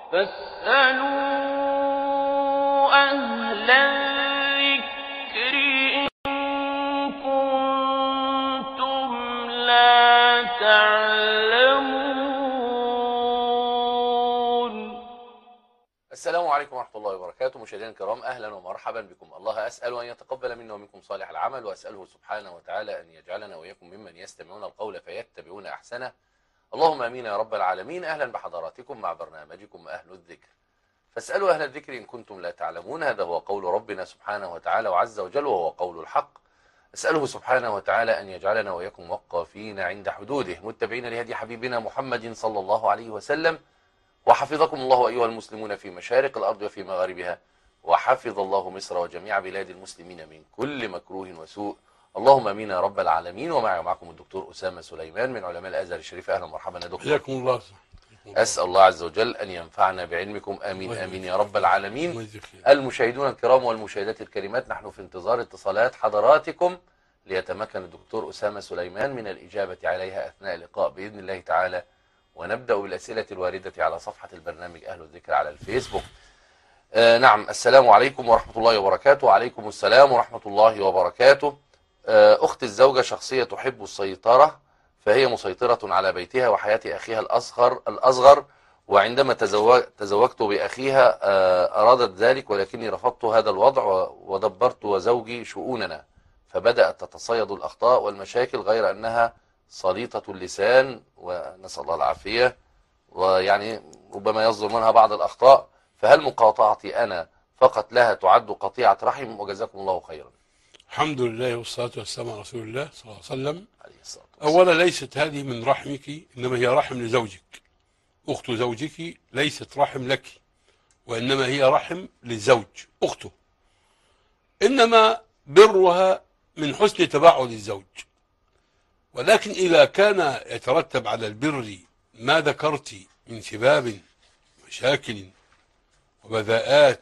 فاسألوا أهل الذكر إن كنتم لا تعلمون. السلام عليكم ورحمة الله وبركاته. مشاهدينا الكرام، أهلا ومرحبا بكم. الله أسأل أن يتقبل منا ومنكم صالح العمل، وأسأله سبحانه وتعالى أن يجعلنا وإياكم ممن يستمعون القول فيتبعون أحسنه. اللهم آمين يا رب العالمين. أهلا بحضراتكم مع برنامجكم أهل الذكر. فاسألوا أهل الذكر إن كنتم لا تعلمون. هذا هو قول ربنا سبحانه وتعالى وعز وجل، وهو قول الحق. أسأله سبحانه وتعالى أن يجعلنا وإياكم وقافين عند حدوده، متبعين لهدي حبيبنا محمد صلى الله عليه وسلم. وحفظكم الله أيها المسلمون في مشارق الأرض وفي مغاربها، وحفظ الله مصر وجميع بلاد المسلمين من كل مكروه وسوء. اللهم امين يا رب العالمين. ومعي ومعكم الدكتور أسامة سليمان من علماء الأزهر الشريف. أهلا ومرحبا يا دكتور. حياكم الله. أسأل الله عز وجل أن ينفعنا بعلمكم. آمين آمين يا رب العالمين. المشاهدون الكرام والمشاهدات الكريمات، نحن في انتظار اتصالات حضراتكم ليتمكن الدكتور أسامة سليمان من الإجابة عليها أثناء اللقاء بإذن الله تعالى. ونبدأ بالأسئلة الواردة على صفحة البرنامج أهل الذكر على الفيسبوك. نعم، السلام عليكم ورحمة الله وبركاته. وعليكم السلام ورحمة الله وبركاته. أخت الزوجة شخصية تحب السيطرة، فهي مسيطرة على بيتها وحياة أخيها الأصغر، وعندما تزوجت بأخيها أرادت ذلك، ولكني رفضت هذا الوضع ودبرت وزوجي شؤوننا، فبدأت تتصيد الأخطاء والمشاكل، غير أنها صليطة اللسان ونسأل الله العافية، ويعني ربما يصدر منها بعض الأخطاء. فهل مقاطعتي أنا فقط لها تعد قطيعة رحم؟ وجزاكم الله خيرا. الحمد لله والصلاة والسلام على رسول الله صلى الله عليه وسلم. والسلام. أولا، ليست هذه من رحمك، إنما هي رحم لزوجك. أخت زوجك ليست رحم لك، وإنما هي رحم للزوج أخته، إنما برها من حسن تبعد الزوج. ولكن إذا كان يترتب على البر ما ذكرت من سباب مشاكل وبذاءات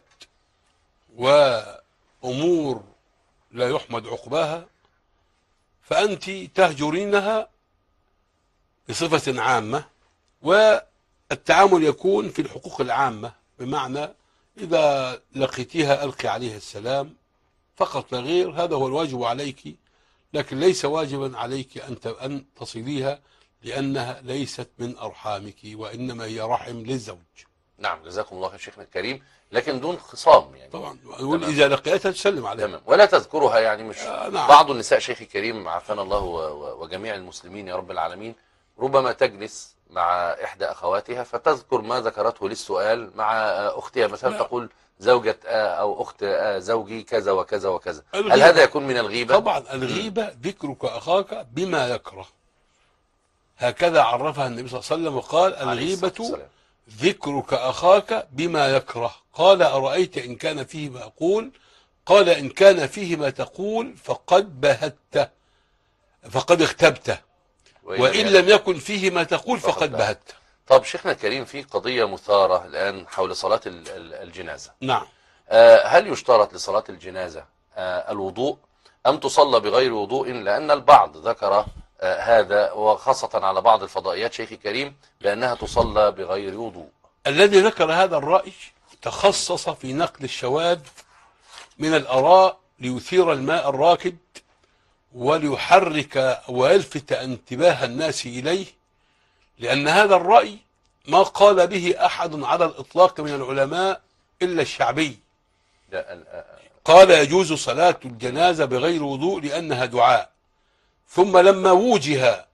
وأمور لا يحمد عقباها، فأنت تهجرينها بصفة عامة، والتعامل يكون في الحقوق العامة، بمعنى إذا لقيتيها ألقي عليها السلام فقط لا غير. هذا هو الواجب عليك، لكن ليس واجبا عليك أن تصليها، لأنها ليست من أرحامك، وإنما هي رحم للزوج. نعم، جزاكم الله خير شيخنا الكريم، لكن دون خصام يعني. طبعا، إذا لقيتها تسلم عليها. تمام، ولا تذكرها يعني. مش نعم. بعض النساء شيخي الكريم عافانا الله وجميع المسلمين يا رب العالمين، ربما تجلس مع إحدى أخواتها فتذكر ما ذكرته للسؤال مع أختها مثلا. لا. تقول زوجة أو أخت زوجي كذا وكذا وكذا. هل هذا يكون من الغيبة؟ طبعا، الغيبة ذكرك أخاك بما يكره، هكذا عرفها النبي صلى الله عليه وسلم، وقال الغيبة ذكرك أخاك بما يكره. قال أرأيت إن كان فيه ما أقول؟ قال إن كان فيه ما تقول فقد بهته، فقد اغتبته، وإن لم يكن فيه ما تقول فقد بهته. طب شيخنا الكريم، في قضية مثارة الآن حول صلاة الجنازة. نعم. هل يشترط لصلاة الجنازة الوضوء أم تصلى بغير وضوء؟ لأن البعض ذكر هذا، وخاصة على بعض الفضائيات شيخي الكريم، بأنها تصلى بغير وضوء. الذي ذكر هذا الرأي تخصص في نقل الشواذ من الآراء ليثير الماء الراكد، وليحرك ويلفت انتباه الناس إليه، لأن هذا الرأي ما قال به أحد على الإطلاق من العلماء إلا الشعبي. قال يجوز صلاة الجنازة بغير وضوء لأنها دعاء، ثم لما وجه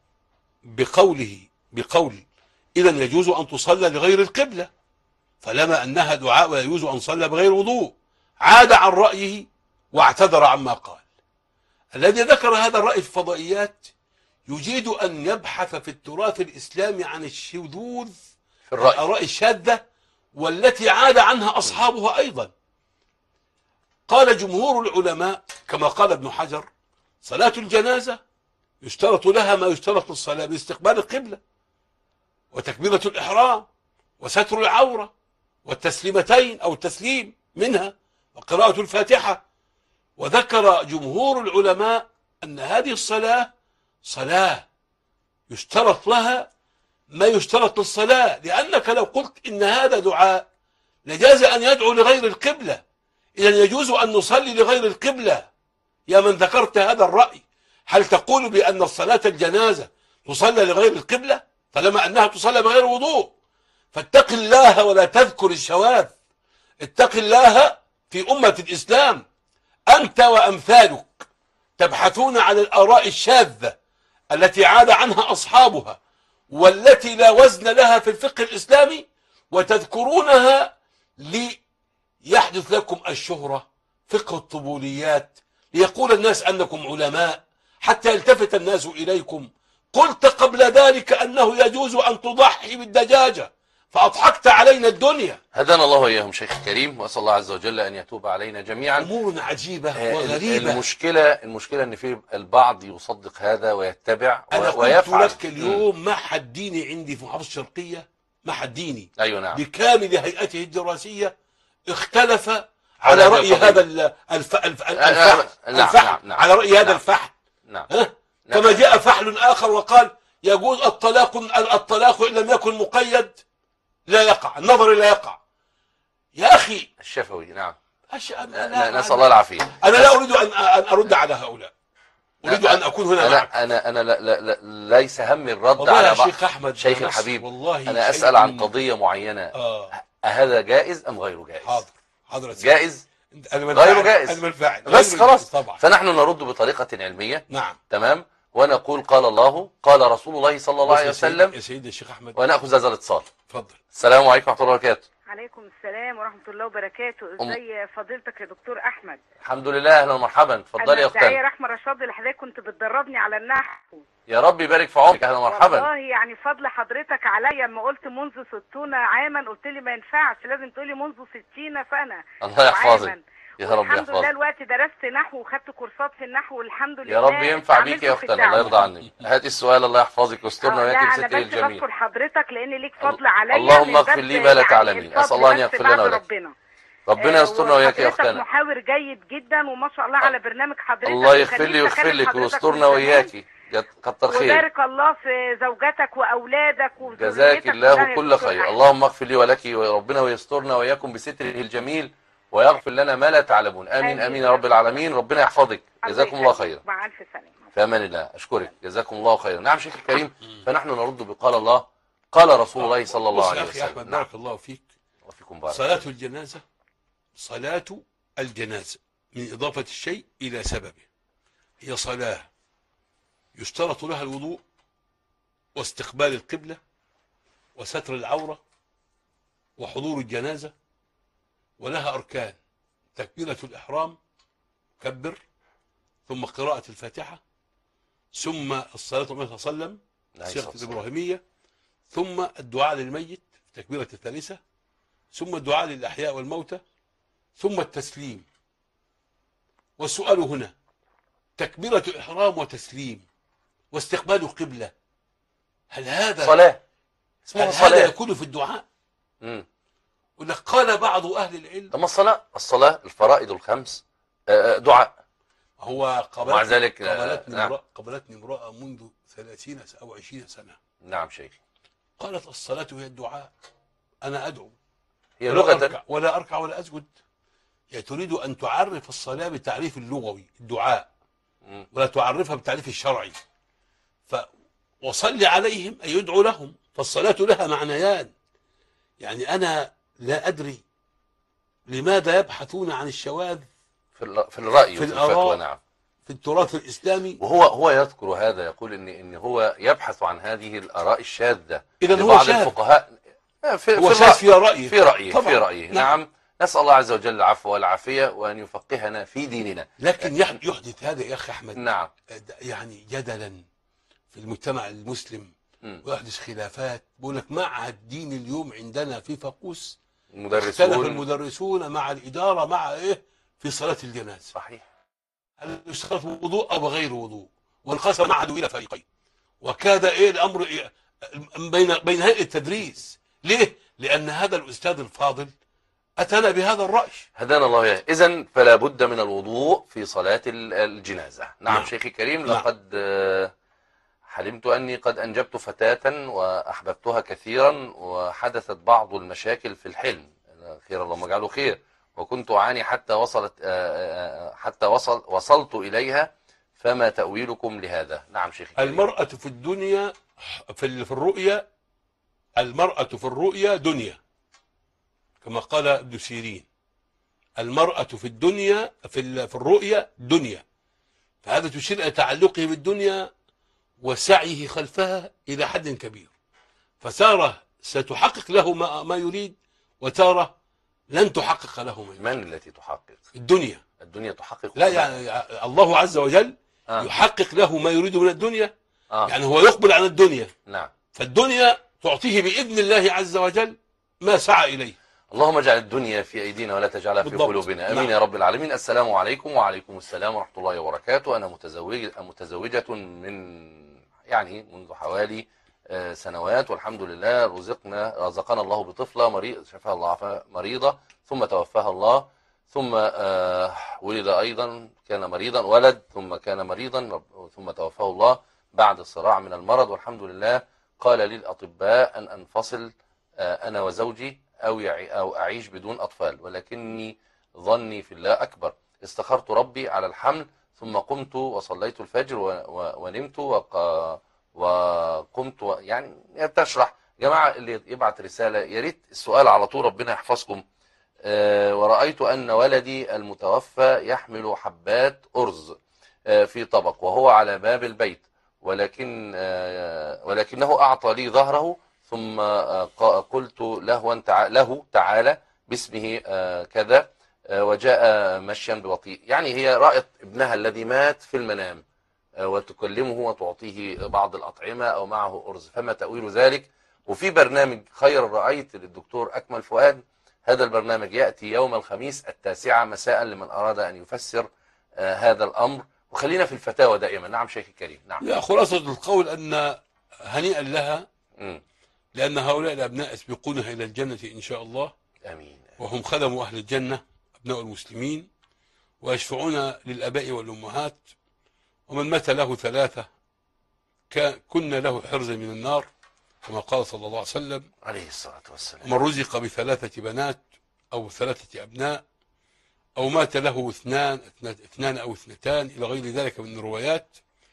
بقول إذن يجوز أن تصلى لغير القبلة، فلما أنها دعاء ويجوز أن صلى بغير وضوء، عاد عن رأيه واعتذر عما قال. الذي ذكر هذا الرأي في الفضائيات يجيد أن يبحث في التراث الإسلامي عن الشذوذ في الآراء الشاذة والتي عاد عنها أصحابها أيضا. قال جمهور العلماء كما قال ابن حجر: صلاة الجنازة يشترط لها ما يشترط للصلاة باستقبال القبلة، وتكبيرة الإحرام، وستر العورة، والتسليمتين أو التسليم منها، وقراءة الفاتحة. وذكر جمهور العلماء أن هذه الصلاة صلاة يشترط لها ما يشترط للصلاة، لأنك لو قلت إن هذا دعاء لجاز أن يدعو لغير القبلة، إذا يجوز أن نصلي لغير القبلة. يا من ذكرت هذا الرأي، هل تقول بأن الصلاة الجنازة تصلى لغير القبلة طالما أنها تصلى بغير وضوء؟ فاتق الله ولا تذكر الشواذ، اتق الله في أمة الإسلام. أنت وأمثالك تبحثون عن الآراء الشاذة التي عاد عنها أصحابها والتي لا وزن لها في الفقه الإسلامي، وتذكرونها ليحدث لكم الشهرة، فقه الطبوليات، ليقول الناس أنكم علماء حتى يلتفت الناس إليكم. قلت قبل ذلك أنه يجوز أن تضحي بالدجاجة فأضحكت علينا الدنيا. هدانا الله وإياهم شيخ الكريم، وأسأل الله عز وجل أن يتوب علينا جميعا. أمور عجيبة وغريبة. المشكلة أن في البعض يصدق هذا ويتبع أنا ويفعل. قلت لك اليوم معهد ديني عندي في محافظة الشرقية، معهد ديني أيوة نعم، بكامل هيئته الدراسية اختلف على رأي هذا الفحل، على رأي هذا الفحل. نعم. كما جاء فحل آخر وقال يجوز الطلاق إن لم يكن مقيد لا يقع، النظر لا يقع. يا أخي الشفوي نعم، نسأل الله العافية. أنا لا أريد أن أرد على هؤلاء، أريد أن أكون هنا معك. أنا لا ليس همي الرد على بعض. شيخ أحمد شيخ الحبيب، والله أنا أسأل عن قضية معينة. أهذا جائز أم غير جائز؟ حاضر جائز غير جائز بس خلاص طبعا. فنحن نرد بطريقة علمية. نعم تمام، ونقول قال الله قال رسول الله صلى الله عليه وسلم. يا سيدي الشيخ أحمد، ونأخذ هذا الاتصال. اتفضل. السلام عليكم ورحمة الله وبركاته. عليكم السلام ورحمة الله وبركاته. ازي فضيلتك يا دكتور أحمد؟ الحمد لله، أهلا ومرحبا، اتفضلي يا أختنا. أنا رحمة رشاد اللي حضرتك كنت بتدربني على النحو. يا رب يبارك في عمرك، أهلا ومرحبا. والله يعني فضل حضرتك عليا، اما قلت منذ 60 عاما قلت لي ما ينفعش، لازم تقولي منذ 60 سنة. الله يحفظك يا رب يحفظك. الحمد لله الوقت درست نحو وخدت كورسات في النحو والحمد لله. يا رب ينفع بيك يا أختنا، الله يرضى عنك. هاتي السؤال، الله يحفظك ويسترنا وياك بستره الجميل. أنا بشكر حضرتك لأن ليك فضل عليا. اللهم اغفر لي ما لا تعلمين، أسأل الله أن يغفر لنا ولك. ربنا يسترنا وياك يا أختنا. محاور جيد جدا وما شاء الله على برنامج حضرتك. الله يغفر لي ويغفر لك ويسترنا وياك، كتر خير. وبارك الله في زوجتك وأولادك وذريتك. جزاك الله كل خير. اللهم اغفر لي ولك وربنا ويسترنا وياكم بستره الجميل ويغفر لنا ما لا تعلمون. آمين آمين يا رب العالمين. ربنا يحفظك، جزاكم الله خيرا. مع ألف سلامة. في أمان الله. أشكرك، جزاكم الله خيرا. نعم شيخ الكريم، فنحن نرد بقال الله قال رسول الله صلى الله عليه وسلم. يا أخي أحمد، بارك الله فيك وفيكم بارك. صلاة الجنازة، صلاة الجنازة من إضافة الشيء إلى سببه، هي صلاة يشترط لها الوضوء واستقبال القبلة وستر العورة وحضور الجنازة، ولها أركان: تكبيرة الإحرام، كبر، ثم قراءة الفاتحة، ثم الصلاة على النبي صلى الله عليه وسلم صيغة الإبراهيمية، ثم الدعاء للميت في تكبيرة الثالثة، ثم الدعاء للأحياء والموتى، ثم التسليم. والسؤال هنا: تكبيرة إحرام وتسليم واستقبال القبلة، هل هذا صلاة؟ هذا يكون في الدعاء؟ ولك قال بعض أهل العلم: طب الصلاة الفرائض الخمس دعاء. هو مع ذلك قبلتني امرأة منذ 30 أو 20 سنة. نعم شيخ. قالت: الصلاة هي الدعاء، أنا أدعو هي لغة ولا أركع ولا أسجد. يعني تريد أن تعرف الصلاة بالتعريف اللغوي الدعاء، ولا تعرفها بالتعريف الشرعي. وصلي عليهم أي يدعو لهم، فالصلاة لها معنيان. يعني أنا لا أدري لماذا يبحثون عن الشواذ في الرأي في الفتوى. نعم، في التراث الإسلامي. وهو يذكر هذا، يقول إن هو يبحث عن هذه الآراء الشاذة إذا لبعض هو شاذ. الفقهاء. هو شاذ في رأيه، في رأيه. نعم. نسأل الله عز وجل العفو والعافية وأن يفقهنا في ديننا. لكن يحدث هذا يا أخي أحمد نعم يعني جدلا في المجتمع المسلم، ويحدث خلافات. بقول لك معهد دين اليوم عندنا في فاقوس اختلف المدرسون مع الإدارة مع في صلاة الجنازة. صحيح. هل يشترط وضوء أو غير وضوء؟ وانقسم معهد إلى فريقين، وكاد الأمر بين هيئة التدريس. ليه؟ لأن هذا الأستاذ الفاضل أتانا بهذا الرأي. هدانا الله إياه. إذن فلا بد من الوضوء في صلاة الجنازة. نعم شيخي الكريم. لقد حلمت أني قد أنجبت فتاة وأحببتها كثيرا، وحدثت بعض المشاكل في الحلم، خير اللهم اجعله خير، وكنت أعاني حتى وصلت إليها، فما تأويلكم لهذا؟ نعم شيخ الكريم. المرأة في الدنيا في الرؤيا، المرأة في الرؤيا دنيا، كما قال ابن سيرين، المرأة في الدنيا في الرؤيا دنيا، فهذا تشير إلى تعلقه بالدنيا وسعيه خلفها إلى حد كبير، فتارة ستحقق له ما يريد، وتارة لن تحقق له ما يريد. من التي تحقق؟ الدنيا. الدنيا تحقق؟ لا، يعني الله عز وجل يحقق له ما يريد من الدنيا. يعني هو يقبل على الدنيا. نعم. فالدنيا تعطيه بإذن الله عز وجل ما سعى إليه. اللهم اجعل الدنيا في أيدينا ولا تجعلها في قلوبنا، آمين. نعم. يا رب العالمين. السلام عليكم. وعليكم السلام ورحمة الله وبركاته. أنا متزوجة منذ حوالي سنوات، والحمد لله رزقنا الله بطفلة شفاها الله مريضة، ثم توفاها الله، ثم ولد أيضا كان مريضا، ولد ثم كان مريضا، ثم توفاه الله بعد الصراع من المرض، والحمد لله. قال لي الأطباء أن أنفصل أنا وزوجي أو أعيش بدون أطفال، ولكني ظني في الله أكبر. استخرت ربي على الحمل، ثم قمت وصليت الفجر ونمت وقمت يعني تشرح. جماعة اللي يبعت رسالة يا ريت السؤال على طول، ربنا يحفظكم. ورأيت أن ولدي المتوفى يحمل حبات أرز في طبق وهو على باب البيت، ولكنه أعطى لي ظهره، ثم قلت له تعالى باسمه كذا، وجاء مشيا ببطيء. يعني هي رأت ابنها الذي مات في المنام وتكلمه وتعطيه بعض الأطعمة أو معه أرز، فما تأويل ذلك؟ وفي برنامج خير رأيت للدكتور أكمل فؤاد، هذا البرنامج يأتي يوم الخميس 9 مساء لمن أراد أن يفسر هذا الأمر. وخلينا في الفتاوى دائما. نعم شيخ الكريم. نعم. لا، خلاصة القول أن هنيئا لها، لأن هؤلاء الأبناء يسبقونها إلى الجنة إن شاء الله. آمين. وهم خدموا أهل الجنة، أبناء المسلمين، ويشفعون للآباء والأمهات. ومن مات له 3 كنا له حرزا من النار، كما قال صلى الله عليه وسلم عليه الصلاة والسلام. ومن رزق ب3 بنات أو 3 أبناء، أو مات له 2 أو 2 إلى غير ذلك من الروايات،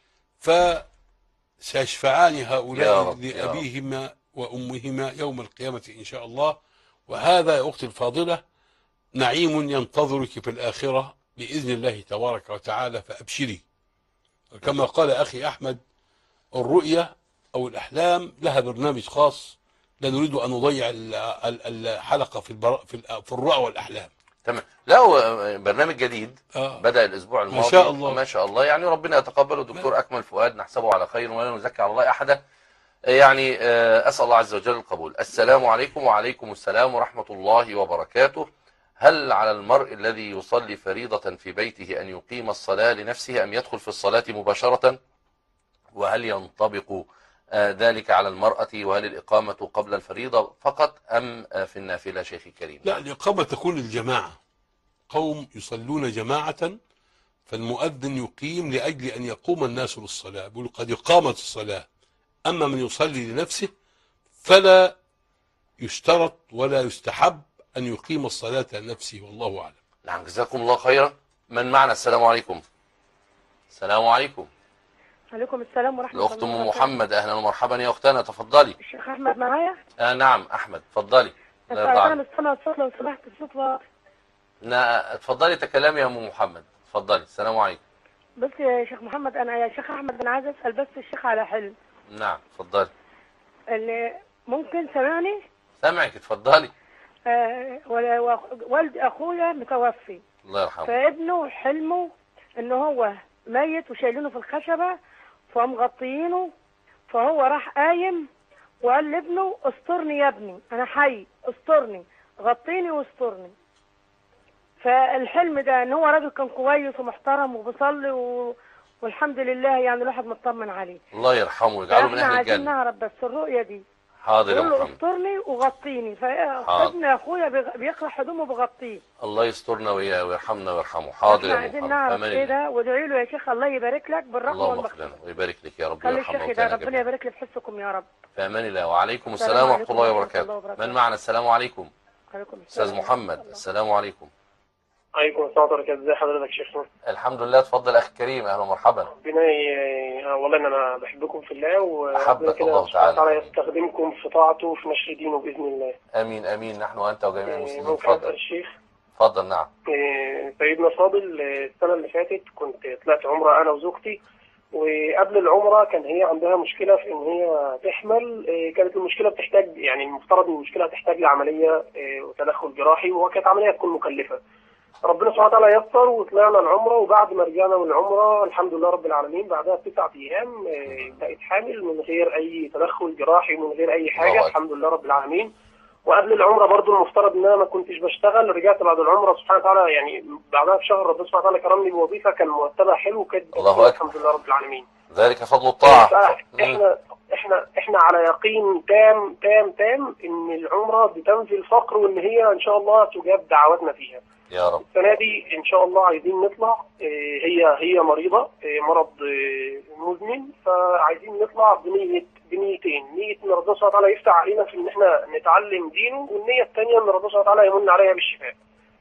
فسيشفعان هؤلاء لأبيهما وأمهما يوم القيامة إن شاء الله. وهذا يا أختي الفاضلة نعيم ينتظرك في الآخرة بإذن الله تبارك وتعالى، فأبشري. كما قال أخي أحمد، الرؤية أو الأحلام لها برنامج خاص، لا نريد أن نضيع الحلقة في الرؤى والأحلام. تمام. لا، هو برنامج جديد بدأ الأسبوع الماضي ما شاء الله. ما شاء الله. يعني ربنا يتقبله. دكتور أكمل فؤاد نحسبه على خير ولا نزكي على الله أحدا. يعني أسأل الله عز وجل القبول. السلام عليكم. وعليكم السلام ورحمة الله وبركاته. هل على المرء الذي يصلي فريضة في بيته أن يقيم الصلاة لنفسه أم يدخل في الصلاة مباشرة؟ وهل ينطبق ذلك على المرأة؟ وهل الإقامة قبل الفريضة فقط أم في النافلة شيخ الكريم؟ لا، الإقامة تكون للجماعة، قوم يصلون جماعة، فالمؤذن يقيم لأجل أن يقوم الناس للصلاة، يقول قد إقامت الصلاة. أما من يصلي لنفسه فلا يشترط ولا يستحب أن يقيم الصلاة لنفسه، والله أعلم. نعم، جزاكم الله خيرا. من معنا؟ السلام عليكم. السلام عليكم. عليكم السلام ورحمة الله الأخت أم محمد، أهلا ومرحبا يا أختنا، تفضلي. الشيخ أحمد معايا؟ نعم أحمد، تفضلي. أنا مستمع الصوت لو سمحت، الصوت واضح. اتفضلي تكلمي يا أم محمد، تفضلي. السلام عليكم. بس يا شيخ محمد، يا شيخ أحمد أنا عايز أسأل بس الشيخ على حلم. نعم تفضلي. اللي ممكن سامعني؟ سامعك، اتفضلي. والد أخويا متوفي، الله يرحمه، فابنه حلمه إن هو ميت وشايلينه في الخشبة فمغطيينه، فهو راح قايم وقال لابنه استرني يا ابني، أنا حي، استرني، غطيني واسترني. فالحلم ده ان هو راجل كان كويس ومحترم وبيصلي والحمد لله، يعني الواحد مطمن عليه. الله يرحمه ويجعله من اهل الجنه. عايزين نعرف بس الرؤيه دي حاضر يا بقول له محمد. استرني وغطيني، حاضر. فابن اخويا بيخلع هدومه بغطيه. الله يسترنا وإياه ويرحمنا ويرحمه. حاضر احنا يا عايزين محمد. نعرف فأمان ايه الله. ده، وادعي له يا شيخ الله يبارك لك بالرحمه اللهم اغفر والمغفره. لنا ويبارك لك يا رب خلي ويرحم الشيخ ده موتانا ربنا جميعا. يبارك لي في حسكم يا رب. في امان الله. وعليكم السلام السلام ورحمه عليكم الله ورحمة وبركاته. الله وبركاته. من معنا؟ السلام عليكم. عليكم استاذ السلام محمد. ورحمة الله. السلام عليكم. عليكم السلام ورحمة الله. ازي حضرتك يا شيخنا؟ الحمد لله. اتفضل اخي الكريم. اهلا ومرحبا. ربنا والله ان انا بحبكم في الله، وربنا أحبك كده الله سبحانه تعالى. وتعالى يستخدمكم في طاعته وفي نشر دينه باذن الله. امين امين. نحن وانت وجميع المسلمين. ممكن اسال اتفضل. الشيخ؟ اتفضل. نعم. سيدنا فاضل، السنه اللي فاتت كنت طلعت عمره انا وزوجتي، وقبل العمره كان هي عندها مشكله في ان هي تحمل. كانت المشكله بتحتاج، يعني المفترض ان المشكله تحتاج لعمليه وتدخل جراحي، وكانت عمليه تكون مكلفه. ربنا سبحانه وتعالى يسر وطلعنا العمره، وبعد ما رجعنا من العمره الحمد لله رب العالمين بعدها ب9 ايام بقت حامل من غير اي تدخل جراحي ومن غير اي حاجه. الحمد لله رب العالمين. وقبل العمره برضو المفترض ان انا ما كنتش بشتغل، رجعت بعد العمره سبحانه وتعالى، يعني بعدها بشهر ربنا سبحانه وتعالى كرمني بوظيفه كان مرتبها حلو كده. الله أكبر. الحمد لله رب العالمين. ذلك فضل الطاعه. احنا على يقين تام تام تام ان العمره بتنفي الفقر، وان هي ان شاء الله تجاب دعواتنا فيها يا رب. السنه دي ان شاء الله. عايزين نطلع، هي مريضه مرض مزمن، فعايزين نطلع بنيتين. نيه ان ربنا سبحانه وتعالى يفتح علينا في ان احنا نتعلم دينه، والنيه الثانيه ان ربنا سبحانه وتعالى يمن عليها بالشفاء.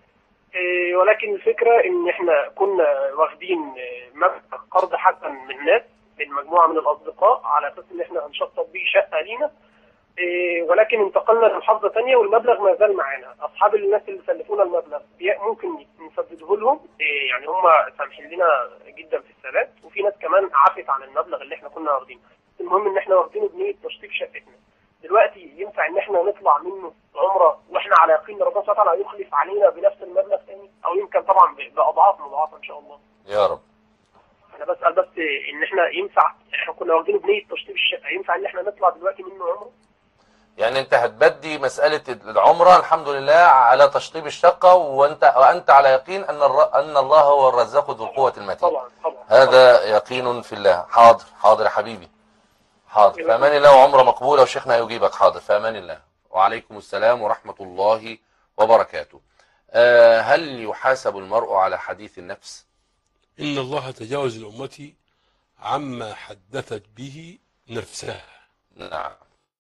ولكن الفكره ان احنا كنا واخدين مبلغ قرض حسن من ناس، من مجموعه من الاصدقاء، على اساس ان احنا هنشطب بيه شقه لينا، ولكن انتقلنا لمحافظه ثانيه والمبلغ ما زال معانا. اصحاب الناس اللي سلفونا المبلغ ممكن نسدده لهم، يعني هم سامحين لنا جدا في السداد، وفي ناس كمان عفت عن المبلغ اللي احنا كنا واخدينه. المهم ان احنا واخدينه بنيه تشطيب شقتنا. دلوقتي ينفع ان احنا نطلع منه عمره واحنا على يقين ان ربنا سبحانه وتعالى يخلف علينا بنفس المبلغ ثاني، او يمكن طبعا باضعاف مضاعفه ان شاء الله. يا رب. انا بسال بس ان احنا ينفع، احنا كنا واخدينه بنيه تشطيب الشقه، ينفع ان احنا نطلع دلوقتي منه عمره؟ يعني انت هتبدي مسألة العمرة الحمد لله على تشطيب الشقة، وانت على يقين ان الله هو الرزاق ذو القوة المتين. طبعا. هذا يقين في الله. حاضر حاضر يا حبيبي. حاضر. في امان الله. وعمرة مقبولة وشيخنا يجيبك. حاضر. في امان الله. وعليكم السلام ورحمة الله وبركاته. هل يحاسب المرء على حديث النفس؟ إن الله تجاوز لأمتي عما حدثت به نفسها نعم.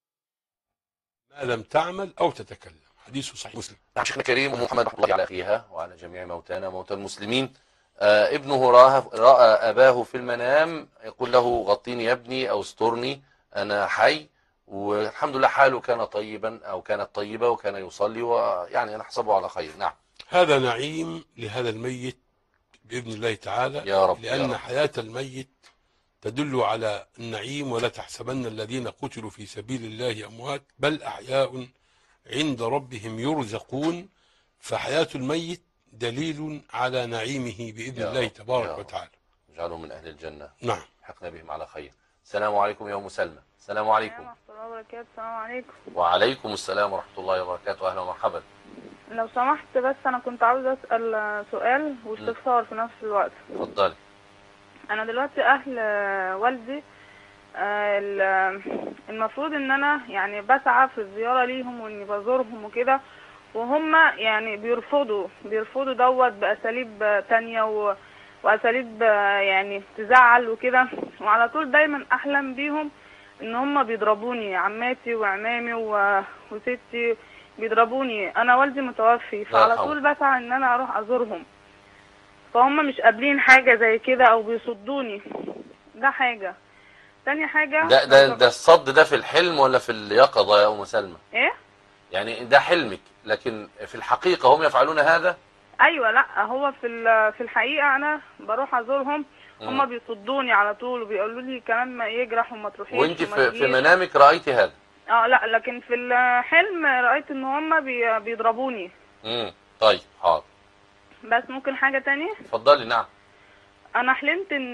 ما لم تعمل أو تتكلم. حديث صحيح مسلم. نعم. شيخنا الكريم محمد رحمة الله على أخيها وعلى جميع موتانا موتى المسلمين. ابنه رأى أباه في المنام يقول له غطيني يا ابني أو استرني أنا حي، والحمد لله حاله كان طيبا أو كانت طيبة وكان يصلي، ويعني نحسبه على خير. نعم. هذا نعيم لهذا الميت بإذن الله تعالى، يا رب. لأن يا رب. حياة الميت تدل على النعيم. ولا تحسبن الذين قتلوا في سبيل الله أموات بل أحياء عند ربهم يرزقون. فحياة الميت دليل على نعيمه بإذن الله تبارك وتعالى. اجعله من أهل الجنة. نعم. حقنا بهم على خير. السلام عليكم يا أم سلمى. السلام عليكم. ورحمة الله وبركاته. السلام عليكم. وعليكم السلام ورحمة الله وبركاته. أهلا ومرحبا. لو سمحت بس أنا كنت عاوزة أسأل سؤال واستفسار في نفس الوقت. اتفضلي. أنا دلوقتي أهل والدي المفروض إن أنا يعني بسعى في الزيارة ليهم وإني بزورهم وكده، وهم يعني بيرفضوا دوت بأساليب تانية وأساليب يعني تزعل وكده، وعلى طول دايما أحلم بيهم إن هم بيضربوني. عماتي وعمامي وستي بيضربوني. انا والدي متوفي، فعلى طول بسعى ان انا اروح ازورهم، فهم مش قابلين حاجه زي كده او بيصدوني. ده حاجه. تاني حاجه ده الصد ده في الحلم ولا في اليقظه يا ام سلمى؟ ايه يعني ده حلمك لكن في الحقيقه هم يفعلون هذا؟ ايوه. لا هو في الحقيقه انا بروح ازورهم، هم بيصدوني على طول وبيقولوا لي كمان ما يجرح وما تروحيش. وانت في منامك رايتي هذا؟ لا لكن في الحلم رايت ان هم بيضربوني. طيب حاضر. بس ممكن حاجه تانية؟ اتفضلي. نعم. انا حلمت ان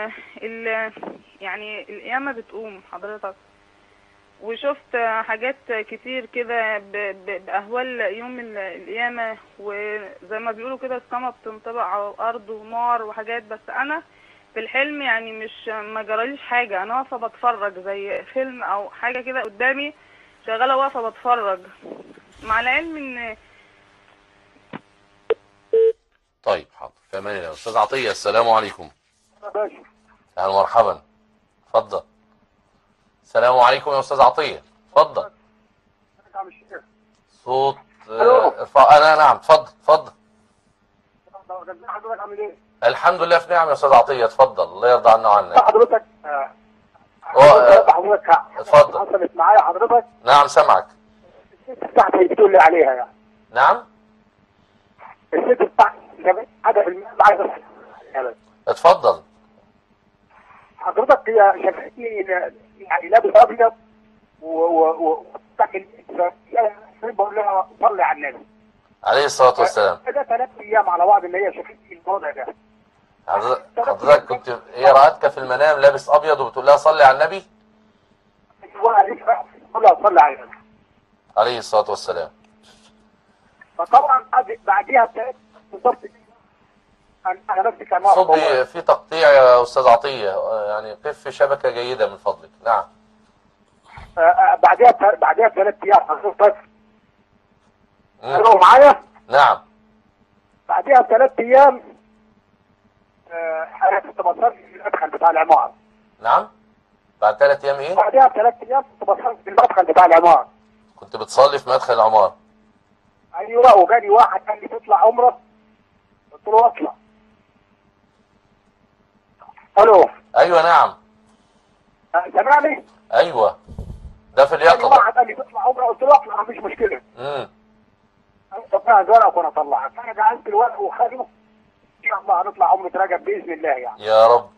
يعني القيامه بتقوم حضرتك، وشفت حاجات كتير كده باهوال يوم القيامه، وزي ما بيقولوا كده السما بتنطبق على الارض ونار وحاجات. بس انا في الحلم يعني ما جراليش حاجه، انا واقفه بتفرج زي فيلم او حاجه كده قدامي، شغالة واقفة بتفرج، مع العلم ان طيب حاضر، في امان الله. استاذ عطيه السلام عليكم. اهلا ومرحبا، اتفضل. السلام عليكم يا استاذ عطيه، اتفضل. صوت ارفع. انا نعم، اتفضل. الحمد لله في نعم يا استاذ عطيه، اتفضل. الله يرضى عنا وعنك. حضرتك اتفضل. حصلت معايا حضرتك. نعم سامعك. الست بتاعتي بتقول لي عليها يعني. نعم. الست بتاعتي حاجه في المال عايز اسالها. اتفضل. حضرتك هي شافتني يعني لابس ابيض وتعمل بقول لها صلي على النبي عليه الصلاه والسلام. ده 3 ايام على بعض ان هي شافتني الوضع ده. حضرتك كنت هي رأتك في المنام لابس ابيض وبتقول لها صلي على النبي؟ بقول لها صلي على النبي عليه الصلاه والسلام. فطبعا بعديها بالظبط انا نفسي كان صوتي في تقطيع يا استاذ عطيه، يعني قف في شبكه جيده من فضلك. نعم. بعديها ب3 ايام حضرتك. الو معايا؟ نعم. بعديها ب3 ايام انا كنت بصلي في المدخل بتاع العماره. نعم. بعد 3 ايام ايه؟ بعديها ب3 ايام كنت بصلي في المدخل بتاع العماره. كنت بتصلي في مدخل العماره. ايوه، وجاني واحد قال لي تطلع عمره، قلت له اطلع. الو. ايوه نعم. سامعني؟ ايوه. ده في اليقظه. واحد قال لي تطلع عمره، قلت له اطلع مفيش مشكله. طب انا الورق وانا اطلعها، فانا جعلت الورق وخده ان شاء الله هنطلع عمره رجب باذن الله يعني. يا رب.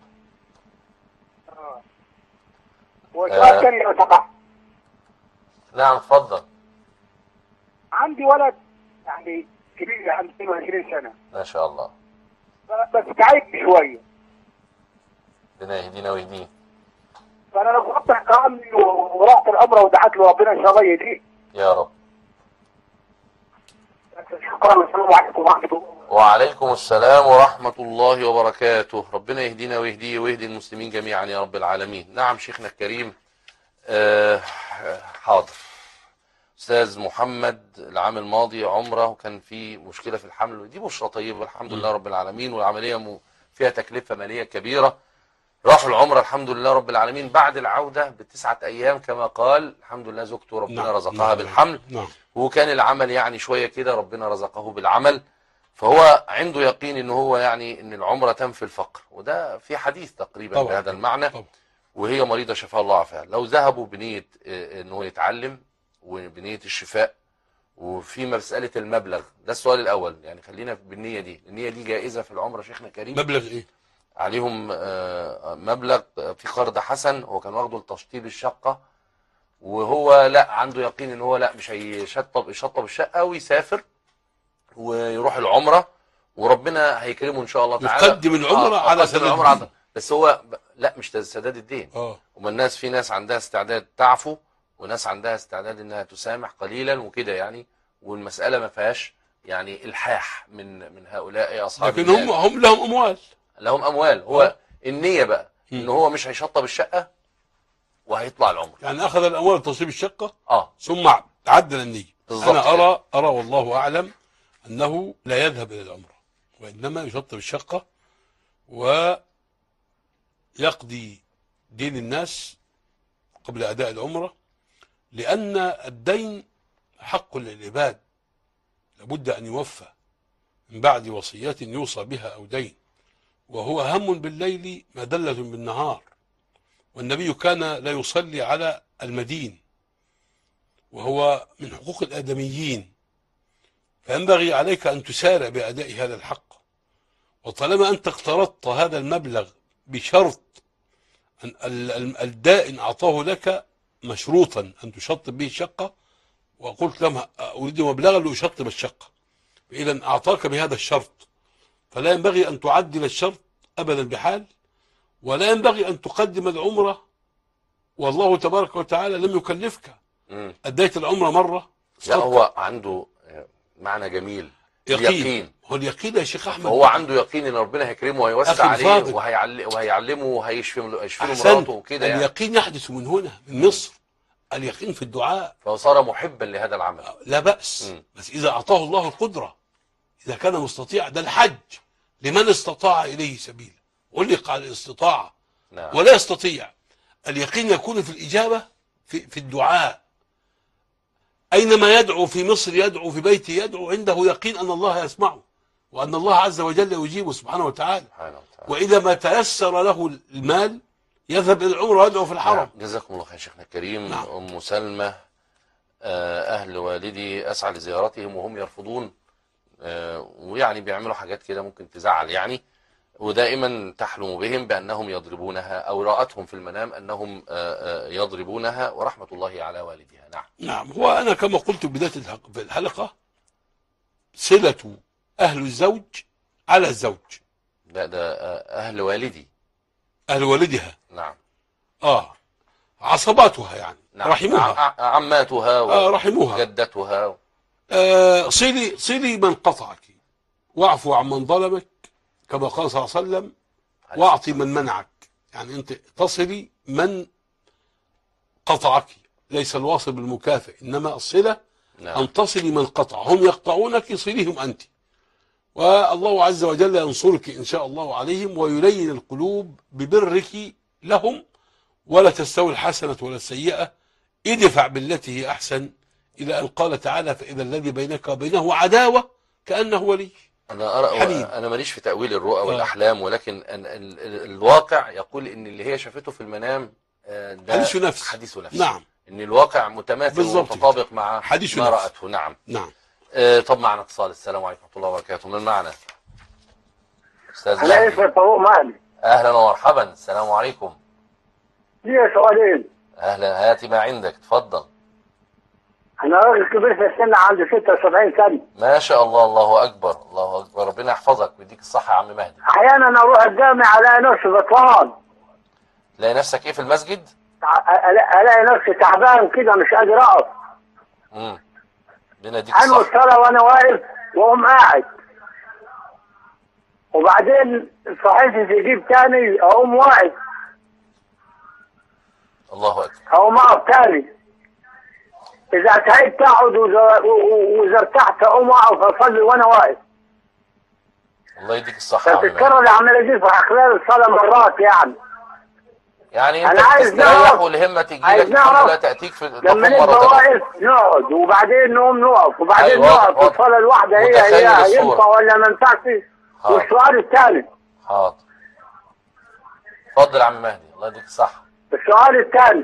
وسؤال ثاني لو سمحت. نعم اتفضل. عندي ولد يعني كبير، عنده 22 سنه. ما شاء الله. بس تعبني شويه. ربنا يهدينا ويهديه. فانا لو رحت كرمني ورحت العمره ودعت له ربنا ان شاء الله يهديه. يا رب. شكرا، والسلام عليكم ورحمه الله. وعليكم السلام ورحمة الله وبركاته. ربنا يهدينا ويهديه ويهدي المسلمين جميعا يا رب العالمين. نعم شيخنا الكريم. حاضر. أستاذ محمد العام الماضي عمره وكان في مشكلة في الحمل، ودي بشرى طيبة الحمد لله رب العالمين، والعملية فيها تكلفة مالية كبيرة. راح العمرة الحمد لله رب العالمين، بعد العودة ب9 أيام كما قال الحمد لله زوجته ربنا رزقها بالحمل. وكان العمل يعني شوية كده ربنا رزقه بالعمل، فهو عنده يقين ان هو يعني ان العمرة تنفي الفقر، وده في حديث تقريبا بهذا المعنى. وهي مريضة شفاها الله عافاها. لو ذهبوا بنية ان هو يتعلم وبنية الشفاء وفي مسألة المبلغ، ده السؤال الاول، يعني خلينا بالنية دي. النية دي جائزة في العمرة شيخنا الكريم. مبلغ ايه؟ عليهم مبلغ في قرض حسن هو كان واخده لتشطيب الشقة، وهو لا عنده يقين ان هو لا مش هيشطب الشقة ويسافر ويروح العمرة وربنا هيكرمه ان شاء الله تعالى. يقدم العمرة على سداد الدين. بس هو لا مش سداد الدين. وما الناس في ناس عندها استعداد تعفو، وناس عندها استعداد انها تسامح قليلا وكده يعني، والمسألة ما فيهاش يعني الحاح من هؤلاء اصحاب. لكن هم لهم اموال. هو النية بقى ان هو مش هيشطب الشقة وهيطلع العمرة، يعني اخذ الاموال لتصيب الشقة ثم عدل النية. انا ارى والله اعلم انه لا يذهب الى العمرة، وانما يشطب الشقة ويقضي دين الناس قبل اداء العمرة، لان الدين حق للعباد لابد ان يوفى من بعد وصية يوصى بها او دين، وهو هم بالليل مدلة بالنهار، والنبي كان لا يصلي على المدين وهو من حقوق الآدميين، فينبغي عليك أن تسارع بأداء هذا الحق. وطالما أنت اقترضت هذا المبلغ بشرط أن الدائن أعطاه لك مشروطا أن تشطب به الشقة، وقلت لهم أريد مبلغا لأشطب الشقة، فإذا أعطاك بهذا الشرط فلا ينبغي أن تعدل الشرط أبدا بحال، ولا ينبغي أن تقدم العمرة والله تبارك وتعالى لم يكلفك. أديت العمرة مرة. لا هو عنده معنى جميل، يقين. هو اليقين يا شيخ أحمد، هو عنده يقين ان ربنا هيكرمه وهيوسع عليه وهيعلمه وهيشفي له مراته وكده. يعني اليقين يحدث من هنا من مصر. اليقين في الدعاء. فهو صار محبا لهذا العمل. لا بأس. بس إذا أعطاه الله القدرة، إذا كان مستطيع. ده الحج لمن استطاع إليه سبيلا، علق على الاستطاعة. نعم. ولا يستطيع. اليقين يكون في الإجابة في الدعاء. أينما يدعو، في مصر يدعو، في بيته يدعو، عنده يقين أن الله يسمعه وأن الله عز وجل يجيبه سبحانه وتعالى. وإذا ما تيسر له المال يذهب إلى العمرة ويدعو في الحرم. جزاكم الله خير شيخنا الكريم. نعم. أم سلمة: أهل والدي أسعى لزيارتهم وهم يرفضون، ويعني بيعملوا حاجات كده ممكن تزعل يعني، ودائما تحلم بهم بأنهم يضربونها، أو رأتهم في المنام أنهم يضربونها، ورحمة الله على والدها. نعم. نعم. هو أنا كما قلت بداية الحلقة، صلة أهل الزوج على الزوج. ده أهل والدي، أهل والدها. نعم. عصباتها يعني. نعم. رحموها. عماتها رحموها. جدتها. صلي من قطعك، واعفو عن من ظلمك، كما قال صلى الله عليه وسلم، واعطي من منعك. يعني أنت تصلي من قطعك، ليس الواصل بالمكافئ، إنما الصلة أن تصلي من قطع. هم يقطعونك، صليهم أنت، والله عز وجل ينصرك إن شاء الله عليهم، ويلين القلوب ببرك لهم. ولا تستوي الحسنة ولا السيئة، ادفع بالتي هي أحسن، إلى أن قال تعالى: فإذا الذي بينك وبينه عداوة كأنه ولي. أنا أرى، أنا ماليش في تأويل الرؤى والأحلام، ولكن الواقع يقول إن اللي هي شافته في المنام ده حديث نفس. حديث نفس. نعم. إن الواقع متماثل ومتطابق مع حديث ما نفس. رأته. نعم. نعم. طب معنا اتصال. السلام عليكم ورحمة الله وبركاته. من معنا؟ أستاذ أنا اسمي فاروق مهدي. أهلا ومرحبا. السلام عليكم. لي سؤالين. أهلا، هاتي ما عندك، تفضل. أنا راجل كبير في السن، عندي 76 سنة. ما شاء الله، الله أكبر، الله أكبر، ربنا يحفظك ويديك الصحة يا عم مهدي. أحيانا أروح الجامع ألاقي نفسي بطلان. تلاقي نفسك إيه في المسجد؟ ألاقي نفسي تعبان كده، مش قادر أقف. ربنا يديك الصحة. أنا الصلاة وأنا واقف وأقوم قاعد، وبعدين صحيح تجيب تاني أقوم واقف. الله أكبر. أقوم أقف تاني. إذا تعبت أقعد، وإذا ارتحت أقوم أقف أصلي وأنا واقف. الله يديك الصحة يا عم مهدي. تتكرر العملية دي في خلال الصلاة مرات يعني انت بتستريح والهمة تجي لك الحمد لله، تأتيك في لما نبقى واقف نقعد، وبعدين نقوم نقف، وبعدين نقف في الصلاة الواحدة. هي ينفع ولا ما ينفعش؟ والسؤال الثالث. حاضر. اتفضل يا عم مهدي، الله يديك الصحة. السؤال الثالث.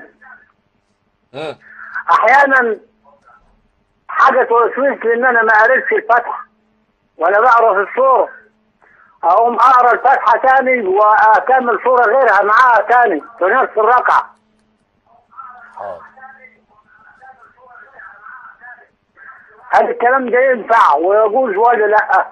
أحيانا حاجة توسوس لي إن أنا ما قريتش الفاتحة وأنا بعرف الصورة، أقوم أقرأ الفاتحة تاني وأكمل صورة غيرها معاها تاني في نفس الركعة. هل الكلام ده ينفع ويجوز ولا لأ؟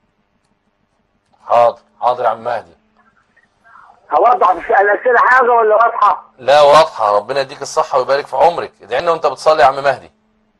حاضر، حاضر يا عم مهدي. هوضح في الأسئلة حاجة ولا واضحة؟ لا واضحة، ربنا يديك الصحة ويبارك في عمرك. ادعي لنا وأنت بتصلي يا عم مهدي.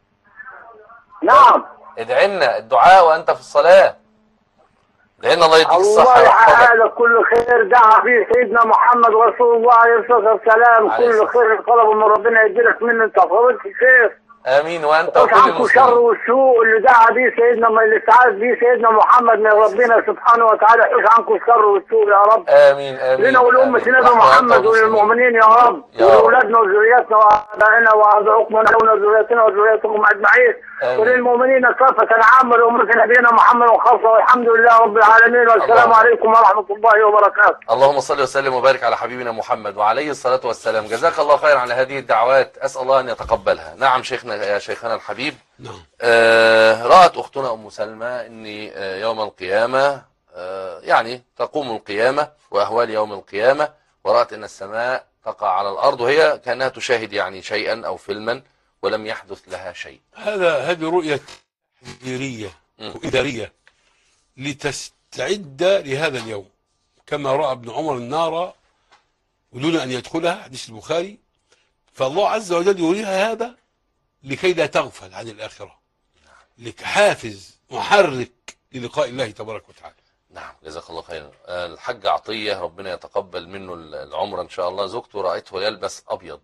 نعم. ادعي لنا الدعاء وأنت في الصلاة. لأن الله يديك الصحة الله يحقق لك كل خير. دعا فيه سيدنا محمد رسول الله عليه الصلاة والسلام. كل خير طلبه من ربنا يديلك منه أنت فضلت الشيخ. آمين. وأنت وكل المسلمين. شر والسوء اللي دعا به سيدنا، اللي استعاذ به سيدنا محمد من ربنا سبحانه وتعالى. حوش عنكم الشر والسوء يا رب. آمين آمين. لنا ولأمة نبي محمد وللمؤمنين يا رب، ولأولادنا وذرياتنا وآبائنا وأعضائنا وذرياتنا وذرياتكم أجمعين، وللمؤمنين كافة عامة لأمة نبينا محمد وخاصة، والحمد لله رب العالمين، والسلام عليكم ورحمة الله وبركاته. اللهم صل وسلم وبارك على حبيبنا محمد وعليه الصلاة والسلام. جزاك الله خيرا على هذه الدعوات، أسأل الله أن يتقبلها. نعم شيخنا يا شيخنا الحبيب. نعم. رأت أختنا أم سلمى أن يوم القيامة يعني تقوم القيامة وأهوال يوم القيامة، ورأت أن السماء تقع على الأرض، وهي كأنها تشاهد يعني شيئا أو فيلما ولم يحدث لها شيء. هذه رؤية تحذيرية وإدارية لتستعد لهذا اليوم، كما رأى ابن عمر النار بدون أن يدخلها، حديث البخاري. فالله عز وجل يريها هذا لكي لا تغفل عن الآخرة، لحافز محرك للقاء الله تبارك وتعالى. نعم جزاك الله خيرا. الحاج عطية ربنا يتقبل منه العمر إن شاء الله، زوجته رأيته يلبس أبيض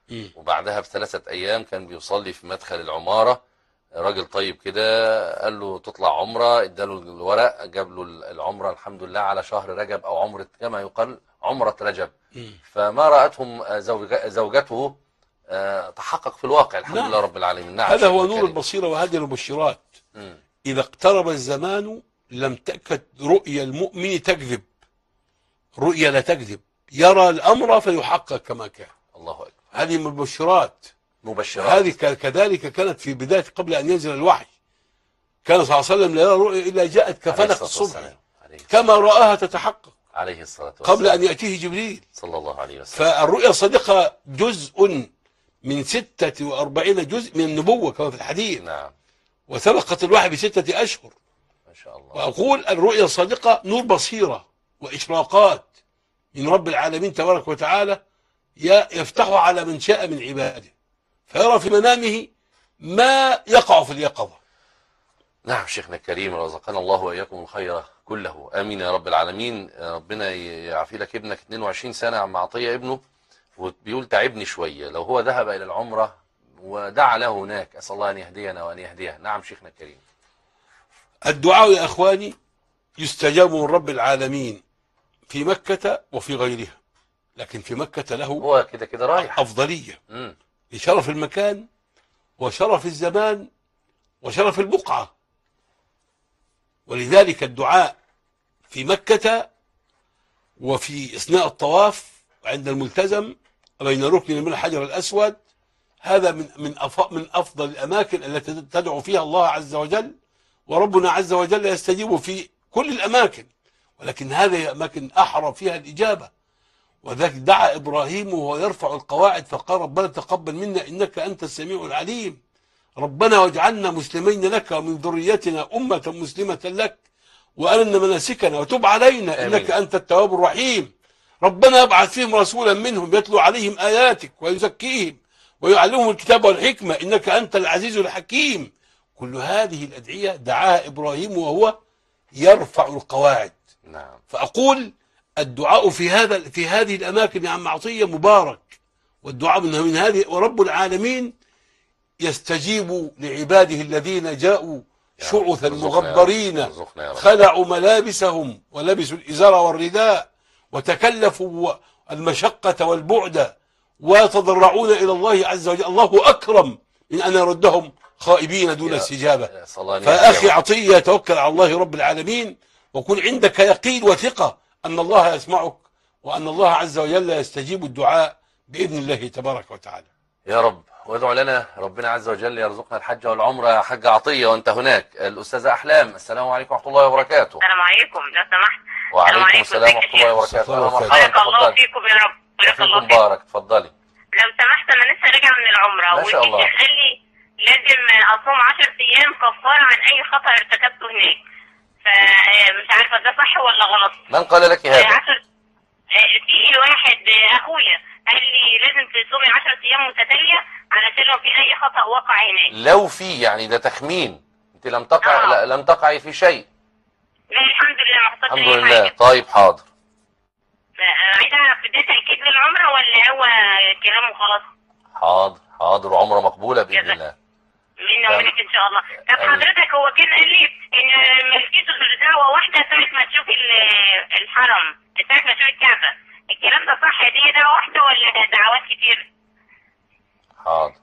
وبعدها ب3 أيام كان بيصلي في مدخل العمارة، راجل طيب كده قال له تطلع عمرة، اداله الورق، جاب له العمرة الحمد لله على شهر رجب أو عمرة كما يقال عمرة رجب. فما رأتهم زوجته تحقق في الواقع الحمد لله رب العالمين. نعم، هذا هو نور البصيرة وهذه المبشرات. إذا اقترب الزمان لم تكد رؤيا المؤمن تكذب، رؤيا لا تكذب، يرى الأمر فيحقق كما كان. الله أكبر. هذه مبشرات. هذه كذلك كانت في بداية قبل أن ينزل الوحي، كان صلى الله عليه وسلم لا يرى رؤيا إلا جاءت كفنق الصبح كما رآها تتحقق عليه الصلاة والسلام قبل أن يأتيه جبريل صلى الله عليه وسلم. فالرؤيا الصادقة جزء من 46 جزء من النبوة كما في الحديث. نعم. وسبقت الوحي ب6 أشهر. ما شاء الله. وأقول الرؤيا الصادقة نور بصيرة وإشراقات من رب العالمين تبارك وتعالى يفتح على من شاء من عباده، فيرى في منامه ما يقع في اليقظة. نعم شيخنا الكريم، رزقنا الله وإياكم الخير كله، آمين يا رب العالمين. ربنا يعافي لك ابنك 22 سنة عم عطية ابنه، وبيقول تعبني شوية، لو هو ذهب إلى العمرة ودعا له هناك أسأل الله أن يهدينا وأن يهديه. نعم شيخنا الكريم. الدعاء يا أخواني يستجاب من رب العالمين في مكة وفي غيرها، لكن في مكة له هو كده رايح أفضلية لشرف المكان وشرف الزمان وشرف البقعة، ولذلك الدعاء في مكة وفي أثناء الطواف عند الملتزم بين ركن من الحجر الأسود هذا من أفضل الأماكن التي تدعو فيها الله عز وجل، وربنا عز وجل يستجيب في كل الأماكن، ولكن هذه أماكن أحرى فيها الإجابة. وذلك دعا إبراهيم وهو يرفع القواعد فقال ربنا تقبل منا إنك أنت السميع العليم، ربنا واجعلنا مسلمين لك ومن ذريتنا أمة مسلمة لك وأرنا مناسكنا وتب علينا إنك أنت التواب الرحيم، ربنا ابعث فيهم رسولا منهم يتلو عليهم آياتك ويزكيهم ويعلمهم الكتاب والحكمة إنك أنت العزيز الحكيم. كل هذه الأدعية دعاها إبراهيم وهو يرفع القواعد. نعم. فأقول الدعاء في هذه الأماكن يا عم عطية مبارك، والدعاء من هذه، ورب العالمين يستجيب لعباده الذين جاءوا شعثا مغبرين خلعوا ملابسهم ولبسوا الإزار والرداء وتكلفوا المشقة والبعد ويتضرعون إلى الله عز وجل، الله أكرم من أن يردهم خائبين دون استجابة. فأخي عطية توكل على الله رب العالمين وكن عندك يقين وثقة أن الله يسمعك وأن الله عز وجل يستجيب الدعاء بإذن الله تبارك وتعالى. يا رب. وادعو لنا ربنا عز وجل يرزقنا الحج والعمرة يا حاج عطية وأنت هناك. الأستاذة أحلام، السلام عليكم ورحمة الله وبركاته. السلام عليكم لو سمحت. وعليكم السلام ورحمة الله وبركاته. بارك الله فيكم يا رب. بارك الله فيكم. مبارك. اتفضلي. لو سمحت أنا لسه راجعة من العمرة ما شاء الله. والشيخ قال لي لازم أصوم 10 أيام كفارة عن أي خطأ ارتكبته هناك، فمش عارفة ده صح ولا غلط. من قال لك هذا؟ في واحد أخويا قال لي لازم تصومي 10 أيام متتالية علشان لو في أي خطأ وقع هناك. لو في، يعني ده تخمين، أنت لم تقع لم تقعي في شيء. لا الحمد لله ما حصلش الحمد أي لله. حاجة. طيب حاضر. عايزة أعرف ده تأكيد للعمرة ولا هو كلام وخلاص؟ حاضر وعمرة مقبولة بإذن الله. منا ومنك ان شاء الله. طب حضرتك هو كان قال لي ان ملكيته دعوه واحده ساعه ما تشوف الحرم، ساعه ما تشوف الكعبه، الكلام ده صح؟ دي دعوه واحده ولا دعوات كتير؟ حاضر.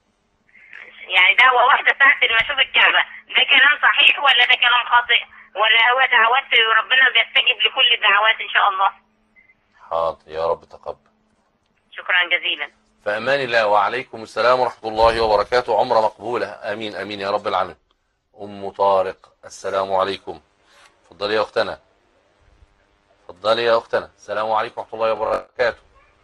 يعني دعوه واحده ساعه ما اشوف الكعبه، ده كلام صحيح ولا ده كلام خاطئ؟ ولا هو دعوات وربنا بيستجيب لكل الدعوات ان شاء الله؟ حاضر يا رب تقبل. شكرا جزيلا. فأمان الله. وعليكم السلام ورحمة الله وبركاته. عمرة مقبولة. آمين آمين يا رب العالمين. أم طارق، السلام عليكم. اتفضلي يا أختنا. اتفضلي يا أختنا. السلام عليكم ورحمة الله وبركاته.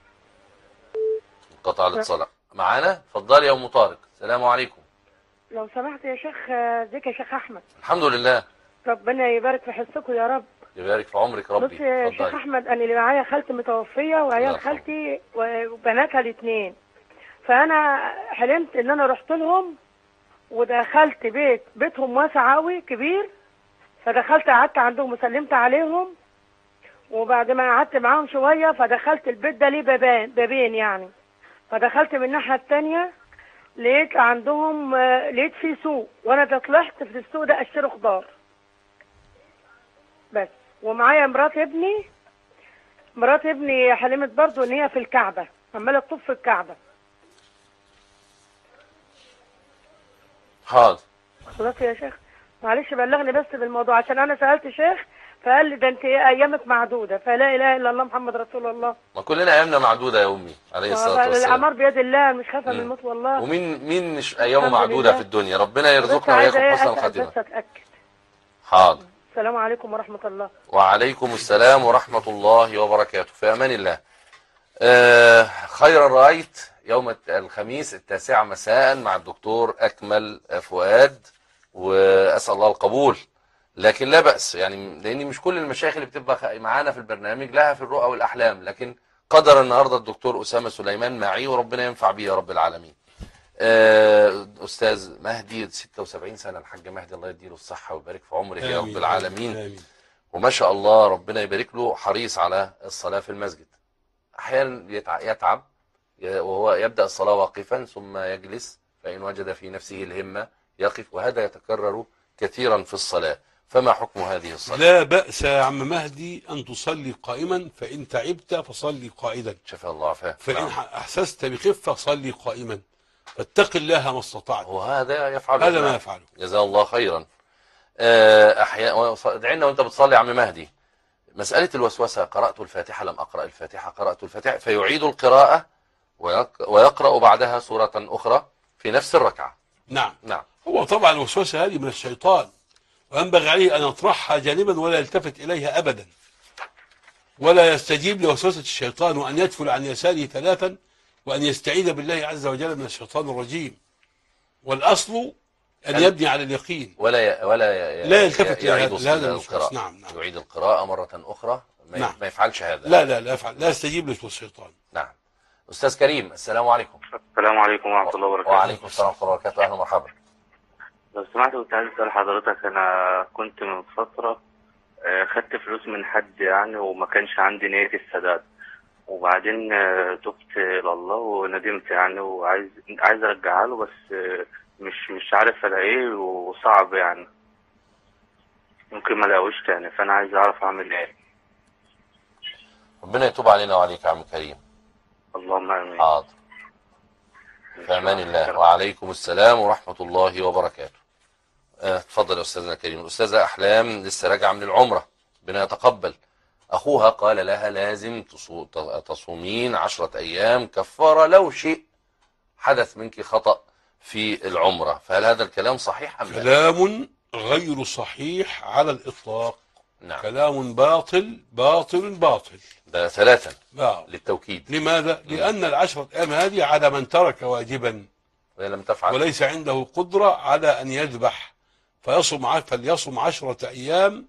انقطع الاتصال معانا. اتفضلي يا أم طارق. السلام عليكم. لو سمحت يا شيخ، ازيك يا شيخ أحمد؟ الحمد لله. ربنا يبارك في حسكم يا رب. يبارك في عمرك ربي. بص يا شيخ أحمد، أنا اللي معايا خالتي متوفية وعيال خالتي وبناتها الاثنين، فأنا حلمت إن أنا رحت لهم ودخلت بيتهم واسع أوي كبير، فدخلت قعدت عندهم وسلمت عليهم، وبعد ما قعدت معاهم شوية فدخلت البيت ده ليه بابين يعني، فدخلت من الناحيه الثانيه لقيت عندهم لقيت في سوق، وانا طلعت في السوق ده اشتري خضار بس. ومعايا مرات ابني حلمت برضو ان هي في الكعبه، عماله تطوف في الكعبه. حاضر. خلاص يا شيخ معلش بلغني بس بالموضوع، عشان انا سالت شيخ فقال لي ده انت ايامك معدوده، فلا اله الا الله محمد رسول الله. ما كلنا ايامنا معدوده يا امي عليه الصلاه والسلام. الاعمار بيد الله، مش خايفه من الموت والله. ومين مش ايامه معدوده في الدنيا؟ ربنا يرزقنا واياكم حسن الخاتمه. بس اتاكد. حاضر. السلام عليكم ورحمه الله. وعليكم السلام ورحمه الله وبركاته. في امان الله. خيرا رأيت يوم الخميس 9 مساء مع الدكتور أكمل فؤاد، وأسأل الله القبول. لكن لا بأس يعني، لأن مش كل المشايخ اللي بتبقى معانا في البرنامج لها في الرؤى والأحلام، لكن قدر النهاردة الدكتور أسامة سليمان معي، وربنا ينفع بيه يا رب العالمين. أستاذ مهدي 76 سنة، الحاج مهدي الله يديله الصحة ويبارك في عمره يا رب العالمين. وما شاء الله ربنا يبارك له، حريص على الصلاة في المسجد. أحيانا يتعب وهو يبدأ الصلاة واقفا ثم يجلس، فإن وجد في نفسه الهمة يقف، وهذا يتكرر كثيرا في الصلاة. فما حكم هذه الصلاة؟ لا بأس يا عم مهدي أن تصلي قائما، فإن تعبت فصلي قائدا. شفاء الله عافاك. فإن أحسست بخفة صلي قائما، فاتق الله ما استطعت. وهذا يفعله. هذا ما يفعله. جزاه الله خيرا. أحيانا ادعي لنا وأنت بتصلي يا عم مهدي. مسألة الوسوسة، قرأت الفاتحة لم أقرأ الفاتحة، قرأت الفاتحة، فيعيد القراءة ويقرأ بعدها سورة أخرى في نفس الركعة. نعم. نعم. هو طبعا الوسوسة هذه من الشيطان، وينبغي عليه أن يطرحها جانبا ولا يلتفت إليها أبدا، ولا يستجيب لوسوسة الشيطان، وأن يدفل عن يساره 3، وأن يستعيذ بالله عز وجل من الشيطان الرجيم. والأصل أن يبني على اليقين لا يلتفت لهذا القراءة. نعم. يعيد القراءة مرة أخرى. نعم. ما يفعلش هذا. لا يفعل، لا يستجيب للشيطان. نعم. أستاذ كريم، السلام عليكم. السلام عليكم ورحمة الله وبركاته. وعليكم السلام ورحمة الله وبركاته. أهلا ومرحبا. لو سمحت كنت عايز أسأل حضرتك، أنا كنت من فترة خدت فلوس من حد يعني، وما كانش عندي نية السداد، وبعدين تبت إلى الله وندمت يعني، عايز أرجعها له، بس مش عارف ألاقيه، وصعب يعني، ممكن ما الاقوش تاني، فأنا عايز أعرف أعمل إيه. ربنا يتوب علينا وعليك يا عم كريم. اللهم آمين. حاضر. في أمان الله. وعليكم السلام ورحمة الله وبركاته. اتفضل يا أستاذنا كريم. الأستاذة أحلام لسه راجعة من العمرة، ربنا يتقبل. أخوها قال لها لازم تصومين 10 أيام كفارة لو شيء حدث منك خطأ في العمرة، فهل هذا الكلام صحيح أم لا؟ كلام غير صحيح على الإطلاق. نعم. كلام باطل باطل باطل. ده 3 نعم. للتوكيد. لماذا؟ لأن 10 أيام هذه على من ترك واجبا ولم تفعل، وليس عنده قدرة على أن يذبح، فليصم 10 أيام،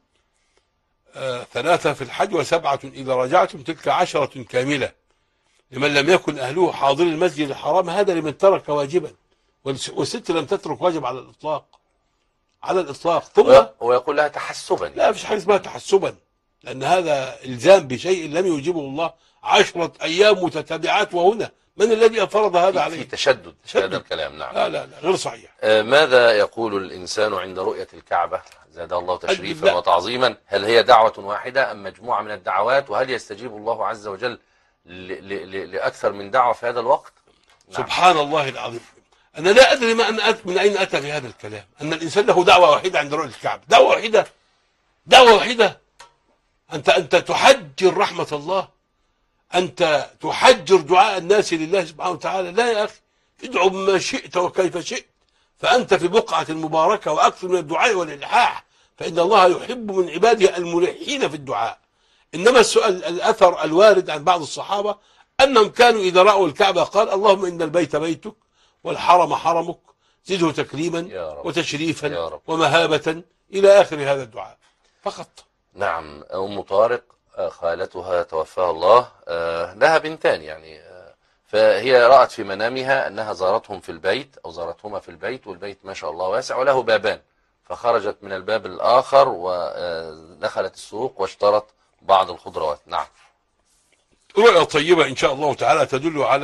3 في الحج و7 إذا رجعتم، تلك 10 كاملة لمن لم يكن أهله حاضر المسجد الحرام. هذا لمن ترك واجبا، والست لم تترك واجب على الإطلاق، على الإطلاق. ثم ويقول لها تحسبا. لا، مفيش حاجة اسمها تحسبا، لأن هذا إلزام بشيء لم يوجبه الله. 10 أيام متتابعات، وهنا من الذي فرض هذا عليه؟ في تشدد هذا الكلام. نعم. لا غير صحيح. ماذا يقول الإنسان عند رؤية الكعبة زاد الله تشريفا وتعظيما؟ هل هي دعوة واحدة أم مجموعة من الدعوات؟ وهل يستجيب الله عز وجل لأكثر من دعوة في هذا الوقت؟ نعم. سبحان الله العظيم. أنا لا أدري من أين أتى بهذا الكلام، أن الإنسان له دعوة واحدة عند رؤية الكعبة. دعوة واحدة. أنت تحجر رحمة الله، أنت تحجر دعاء الناس لله سبحانه وتعالى. لا يا أخي، ادعو بما شئت وكيف شئت، فأنت في بقعة مباركة، وأكثر من الدعاء والإلحاح، فإن الله يحب من عباده الملحين في الدعاء. إنما السؤال، الأثر الوارد عن بعض الصحابة أنهم كانوا إذا رأوا الكعبة قال اللهم إن البيت بيتك والحرم حرمك، زده تكريما وتشريفا ومهابة، إلى آخر هذا الدعاء فقط. نعم. أم طارق خالتها توفاها الله لها بنتان يعني، فهي رأت في منامها أنها زارتهم في البيت أو زارتهما في البيت، والبيت ما شاء الله واسع وله بابان، فخرجت من الباب الآخر ودخلت السوق واشترت بعض الخضروات. نعم. رؤية طيبة إن شاء الله تعالى تدل على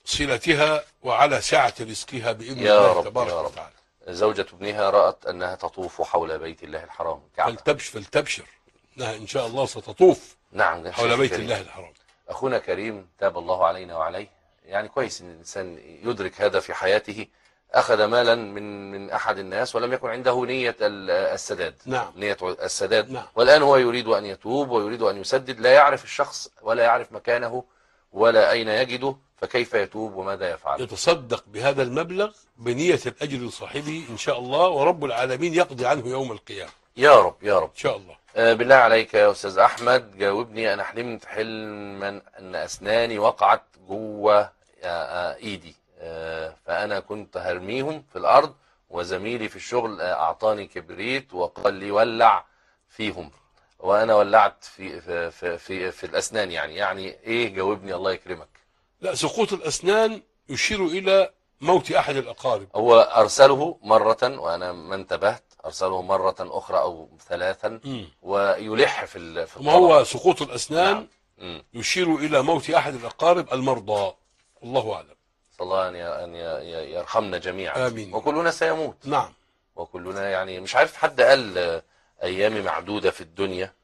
صلتها وعلى سعة رزقها بإذن يا الله رب تبارك يا رب. وتعالى. زوجة ابنها رأت أنها تطوف حول بيت الله الحرام الكعبة. فلتبشر انها ان شاء الله ستطوف نعم حول بيت كريم. الله الحرام. أخونا كريم تاب الله علينا وعليه، يعني كويس إن الإنسان يدرك هذا في حياته. أخذ مالا من أحد الناس ولم يكن عنده نية السداد. نعم. نية السداد. نعم. والآن هو يريد أن يتوب ويريد أن يسدد، لا يعرف الشخص ولا يعرف مكانه ولا أين يجده، فكيف يتوب وماذا يفعل؟ يتصدق بهذا المبلغ بنية الأجر لصاحبه إن شاء الله، ورب العالمين يقضي عنه يوم القيامة. يا رب يا رب إن شاء الله. بالله عليك يا أستاذ أحمد جاوبني. أنا حلمت حلما أن أسناني وقعت جوه إيدي، فأنا كنت هرميهم في الأرض، وزميلي في الشغل أعطاني كبريت وقال لي ولع فيهم، وأنا ولعت في الأسنان. يعني إيه؟ جاوبني الله يكرمك. لا، سقوط الأسنان يشير إلى موت أحد الأقارب. هو أرسله مرة وأنا ما انتبهت، أرسله مرة أخرى أو ثلاثا ويلح في ما هو سقوط الأسنان نعم. يشير إلى موت أحد الأقارب المرضى، الله أعلم. صلى الله أن يرحمنا جميعا. آمين. وكلنا سيموت. نعم. وكلنا يعني مش عارف، حد قال أيام معدودة في الدنيا،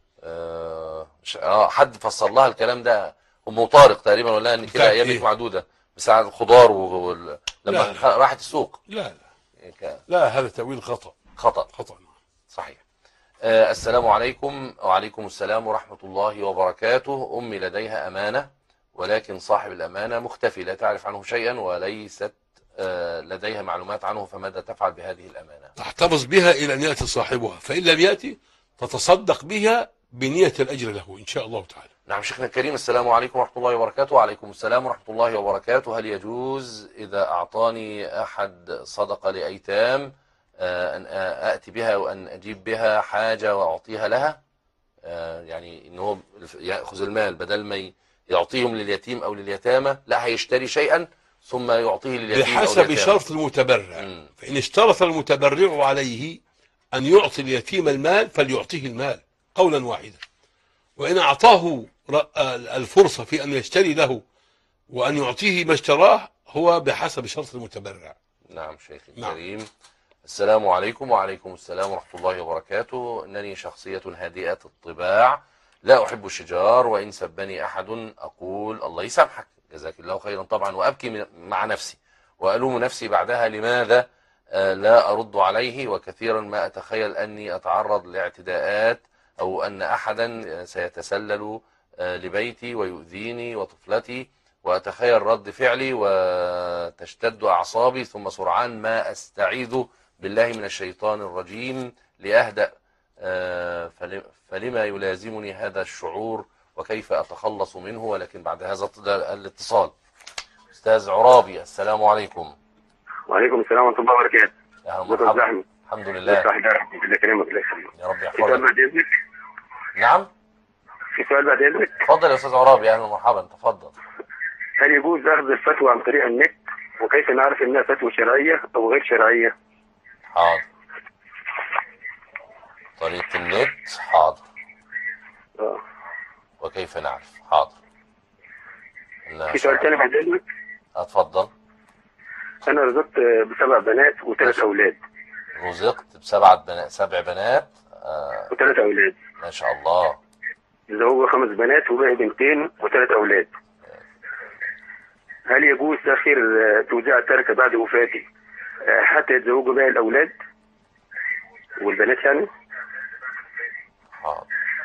حد فسر لها الكلام ده، أم طارق تقريبا، ولا أن كده أيامك معدودة بساعة الخضار لما راحت السوق. لا لا، هذا تأويل خطأ. صحيح. السلام عليكم. وعليكم السلام ورحمة الله وبركاته. أمي لديها أمانة، ولكن صاحب الأمانة مختفي، لا تعرف عنه شيئا وليست لديها معلومات عنه، فماذا تفعل بهذه الأمانة؟ تحتفظ بها إلى أن يأتي صاحبها، فإن لم يأتي تتصدق بها بنية الأجر له إن شاء الله تعالى. نعم شيخنا الكريم، السلام عليكم ورحمة الله وبركاته. وعليكم السلام ورحمة الله وبركاته. هل يجوز إذا أعطاني أحد صدقة لأيتام أن أأتي بها وأن أجيب بها حاجة وأعطيها لها؟ يعني إنه يأخذ المال بدل ما يعطيهم لليتيم أو لليتامى، لا هيشتري شيئا ثم يعطيه لليتيم أو بحسب شرط المتبرع. فإن اشترط المتبرع عليه أن يعطي اليتيم المال فليعطيه المال قولا واحدا، وإن أعطاه الفرصة في أن يشتري له وأن يعطيه ما اشتراه هو بحسب شرط المتبرع. نعم شيخي الكريم. السلام عليكم. وعليكم السلام ورحمة الله وبركاته. إنني شخصية هادئة الطباع، لا أحب الشجار، وإن سبني أحد أقول الله يسامحك جزاك الله خيرا طبعا، وأبكي مع نفسي وألوم نفسي بعدها لماذا لا أرد عليه، وكثيرا ما أتخيل أني أتعرض لاعتداءات أو أن أحدا سيتسلل لبيتي ويؤذيني وطفلتي، وأتخيل رد فعلي وتشتد أعصابي، ثم سرعان ما أستعيذ بالله من الشيطان الرجيم لأهدأ، فلما يلازمني هذا الشعور وكيف أتخلص منه؟ ولكن بعد هذا الاتصال. أستاذ عرابي، السلام عليكم. وعليكم السلام ورحمة الله وبركاته. يا مرحبا. الحمد لله. الله يكرمك. يا رب يحفظك. في سؤال بعد إذنك؟ نعم. في سؤال بعد إذنك؟ تفضل يا أستاذ عرابي، أهلا ومرحبا، تفضل. هل يجوز أخذ الفتوى عن طريق النت، وكيف نعرف إنها فتوى شرعية أو غير شرعية؟ حاضر. طريقة النت، حاضر. وكيف نعرف؟ حاضر. في سؤال ثاني بعد إذنك؟ اتفضل. أنا رزقت ب7 بنات و3 أولاد. رزقت ب7 بنات و3 أولاد. ما شاء الله. اللي هو 5 بنات وباقي 2 و3 أولاد. هل يجوز تأخير توزيع التركة بعد وفاتي حتى يتزوجوا باقي الأولاد والبنات يعني؟ حاضر.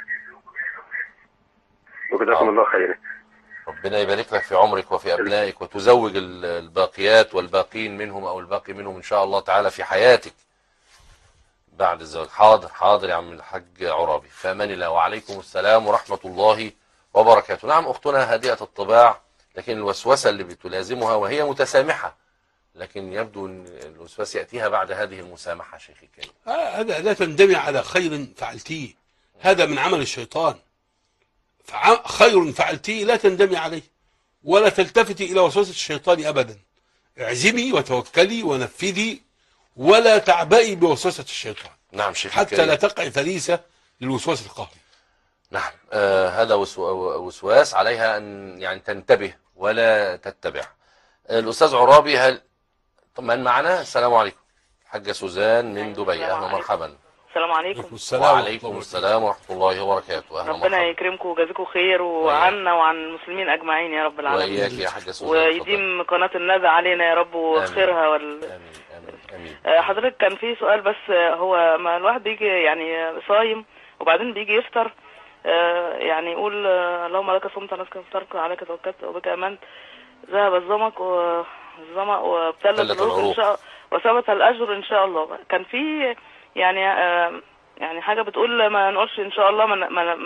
وجزاكم الله خيرا. ربنا يبارك لك في عمرك وفي أبنائك، وتزوج الباقيات والباقين منهم أو الباقي منهم إن شاء الله تعالى في حياتك بعد الزواج. حاضر يا عم الحاج عرابي، فأمان الله. وعليكم السلام ورحمة الله وبركاته. نعم أختنا هادئة الطباع، لكن الوسوسة اللي بتلازمها وهي متسامحة، لكن يبدو أن الوسواس يأتيها بعد هذه المسامحة شيخي الكريم. هذا لا تندمي على خير فعلتيه، هذا من عمل الشيطان. خير فعلتيه لا تندمي عليه ولا تلتفتي إلى وسوسة الشيطان أبدا. اعزمي وتوكلي ونفذي ولا تعبئي بوسوسة الشيطان. نعم شيخ حتى الكريم. لا تقع فريسة للوسواس القهري. نعم. هذا وسواس عليها أن يعني تنتبه ولا تتبع. الأستاذ عرابي هل من معنا؟ السلام عليكم. حاجة سوزان من دبي، أهلا ومرحبا. السلام عليكم. وعليكم السلام ورحمة الله وبركاته. أهلا ربنا ومرحبا. يكرمكم ويجازيكم خير وعنا وعن المسلمين أجمعين يا رب العالمين. وإياك يا حاجة سوزان. ويديم قناة الندى علينا يا رب وخيرها آمين. حضرتك كان في سؤال بس، هو ما الواحد بيجي يعني صايم وبعدين بيجي يفطر، يعني يقول اللهم لك صمت نسك افطرك عليك توكلت وبك امنت، ذهب الظمأ وابتلت العروق ان شاء وثبت الاجر ان شاء الله. كان في يعني حاجه بتقول ما نقولش ان شاء الله،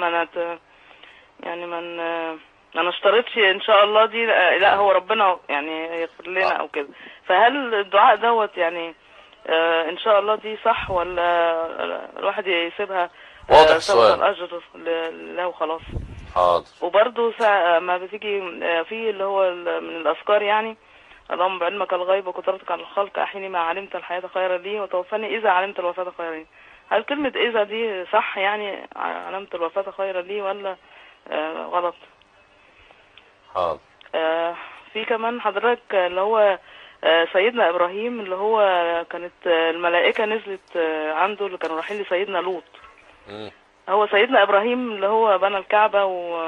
ما نشترطش ان شاء الله دي، لا هو ربنا يعني يغفر لنا او كده. فهل الدعاء دوت يعني ان شاء الله دي صح، ولا الواحد يسيبها واضح السؤال الاجر لله وخلاص؟ حاضر. وبرده ما بتيجي في اللي هو من الاذكار يعني اللهم بعلمك الغيب وقدرتك على الخلق احيني ما علمت الحياه خيرا لي وتوفني اذا علمت الوفاه خيرا لي. هل كلمه اذا دي صح يعني علمت الوفاه خيرا لي ولا غلط؟ حاضر. في كمان حضرتك اللي هو سيدنا ابراهيم اللي هو كانت الملائكه نزلت عنده اللي كانوا رايحين لسيدنا لوط. هو سيدنا ابراهيم اللي هو بنى الكعبه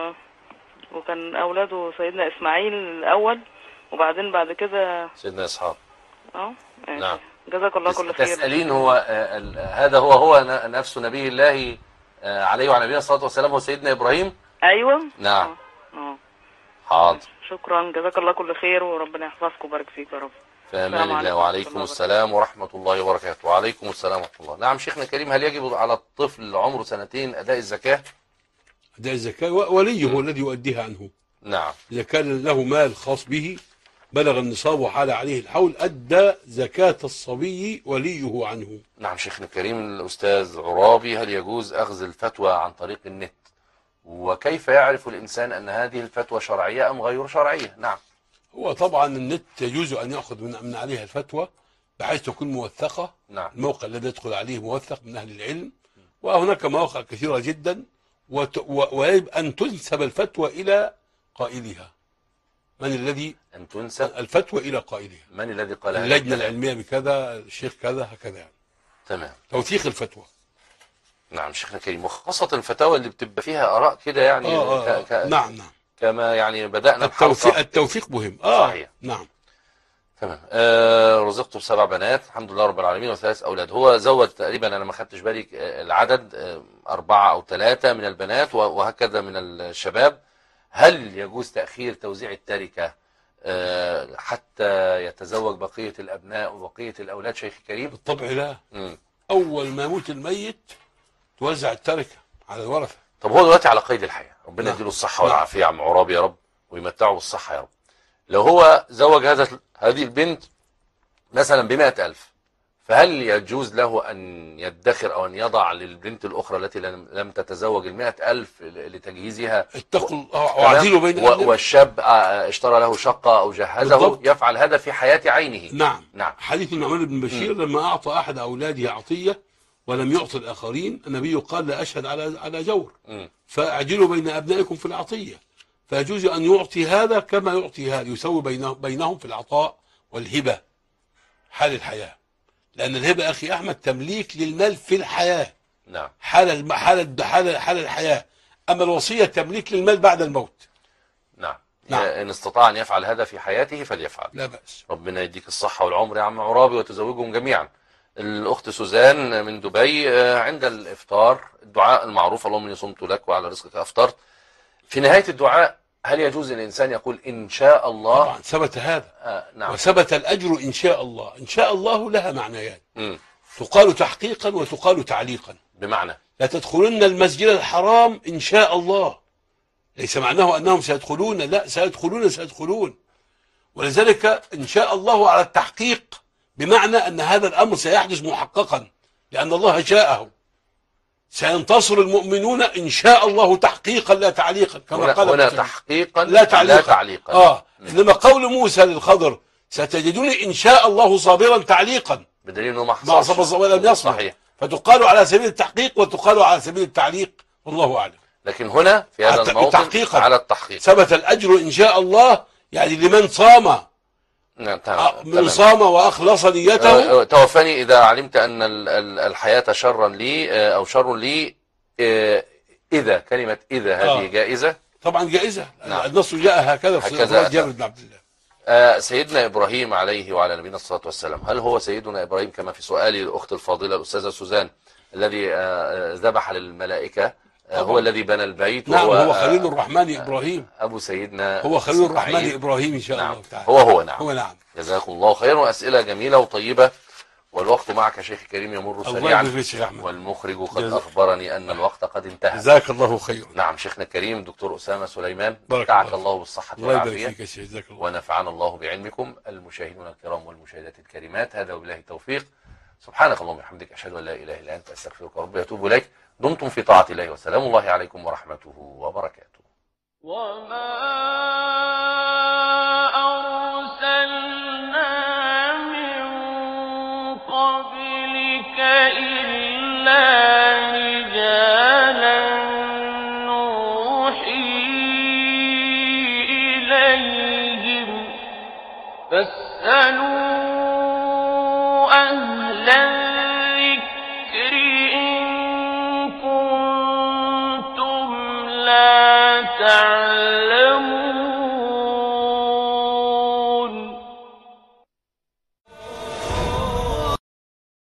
وكان اولاده سيدنا اسماعيل الاول وبعدين بعد كده سيدنا اسحاق. نعم. جزاك الله كل خير. تسألين هو هذا هو نفس نبي الله عليه وعلى نبينا الصلاه والسلام هو سيدنا ابراهيم؟ ايوه. نعم. حاضر. شكرا، جزاك الله كل خير وربنا يحفظك ويبارك فيك يا رب. في امان الله. وعليكم السلام ورحمه الله وبركاته. وعليكم السلام ورحمه الله. نعم شيخنا الكريم، هل يجب على الطفل عمره 2 سنين اداء الزكاه؟ اداء الزكاه وليه هو الذي يؤديها عنه. نعم. اذا كان له مال خاص به بلغ النصاب وحال عليه الحول ادى زكاه الصبي وليه عنه. نعم شيخنا الكريم الاستاذ عرابي، هل يجوز اخذ الفتوى عن طريق النت؟ وكيف يعرف الانسان ان هذه الفتوى شرعيه ام غير شرعيه؟ نعم. هو طبعا النت يجوز ان ياخذ من عليها الفتوى بحيث تكون موثقه. نعم. الموقع الذي يدخل عليه موثق من اهل العلم، وهناك مواقع كثيره جدا، ويجب ان تنسب الفتوى الى قائلها. من الذي ان تنسب الفتوى الى قائلها؟ من الذي قالها؟ اللجنه العلميه بكذا، الشيخ كذا، هكذا يعني. تمام. توثيق الفتوى. نعم شيخنا الكريم، وخاصه الفتاوى اللي بتبقى فيها اراء كده يعني نعم كما يعني بدأنا الحلقة. التوثيق مهم. صحيح. نعم. تمام. رزقته ب7 بنات الحمد لله رب العالمين و3 أولاد. هو زوج تقريبا، أنا ما خدتش بالي العدد، 4 أو 3 من البنات وهكذا من الشباب. هل يجوز تأخير توزيع التركة حتى يتزوج بقية الأبناء وبقية الأولاد شيخ كريم؟ بالطبع لا. أول ما يموت الميت توزع التركة على الورثة. طب هو دلوقتي على قيد الحياة، ربنا يديله الصحة والعافية يا عم عرابي يا رب، ويمتعه بالصحة يا رب. لو هو زوج هذه البنت مثلا ب100,000، فهل يجوز له أن يدخر أو أن يضع للبنت الأخرى التي لم تتزوج 100,000 لتجهيزها؟ اتقوا وعدلوا بين والشاب اشترى له شقة أو جهزه بالضبط. يفعل هذا في حياة عينه. نعم. حديث النعمان بن بشير لما أعطى أحد أولاده عطية ولم يعطي الآخرين، النبي قال لا أشهد على جور، فأعدلوا بين أبنائكم في العطية. فيجوز أن يعطي هذا كما يعطي هذا، يسوي بينهم في العطاء والهبة حال الحياة، لأن الهبة أخي أحمد تمليك للمال في الحياة. نعم. حال الحياة. أما الوصية تمليك للمال بعد الموت. نعم. إن استطاع أن يفعل هذا في حياته فليفعل. لا بأس. ربنا يديك الصحة والعمر يا عم عرابي وتزوجهم جميعا. الأخت سوزان من دبي، عند الإفطار الدعاء المعروف اللهم إني صمت لك وعلى رزقك أفطرت. في نهاية الدعاء هل يجوز الإنسان يقول إن شاء الله؟ طبعا ثبت هذا. نعم. وثبت الأجر إن شاء الله. إن شاء الله لها معنيان، تقال تحقيقا وتقال تعليقا. بمعنى لا تدخلن المسجد الحرام إن شاء الله، ليس معناه أنهم سيدخلون، لا سيدخلون. ولذلك إن شاء الله على التحقيق، بمعنى أن هذا الأمر سيحدث محققا لأن الله شاءه. سينتصر المؤمنون إن شاء الله تحقيقا لا تعليقا، كما قال هنا تحقيقا لا تعليقا. إنما قول موسى للخضر ستجدوني إن شاء الله صابرا تعليقا، بدليل أنه ما صبر ولم يصبر. صحيح. فتقال على سبيل التحقيق وتقال على سبيل التعليق، والله أعلم. لكن هنا في هذا الموطن على التحقيق ثبت الأجر إن شاء الله، يعني لمن صام من صام وأخلص نيته. توفني إذا علمت أن الحياة شرا لي أو شر لي. إذا كلمة إذا هذه جائزة طبعا جائزة. نعم. النص جاء هكذا في جابر بن عبد الله. سيدنا إبراهيم عليه وعلى نبينا الصلاة والسلام، هل هو سيدنا إبراهيم كما في سؤال الأخت الفاضلة الأستاذة سوزان الذي ذبح للملائكة هو الذي بنى البيت؟ نعم هو خليل الرحمن إبراهيم. أبو سيدنا هو خليل الرحمن إبراهيم إن شاء نعم. الله تعالى. هو نعم. هو نعم. جزاكم الله خيرا، وأسئلة جميلة وطيبة، والوقت معك شيخ كريم يمر سريعا، والمخرج قد أخبرني أن الوقت قد انتهى. جزاك الله خيرا. نعم شيخنا الكريم الدكتور أسامة سليمان، متعك الله بالصحة والعافية، ونفعنا الله بعلمكم. المشاهدون الكرام والمشاهدات الكريمات، هذا وبالله التوفيق. سبحانك اللهم وبحمدك، أشهد أن لا إله إلا أنت، أستغفرك وربي أتوب إليك. دمتم في طاعة الله، وسلام الله عليكم ورحمته وبركاته. وما أرسلنا من قبلك إلا رجالا نوحي إليهم فاسألوا أهل الذكر إن كنتم لا تعلمون.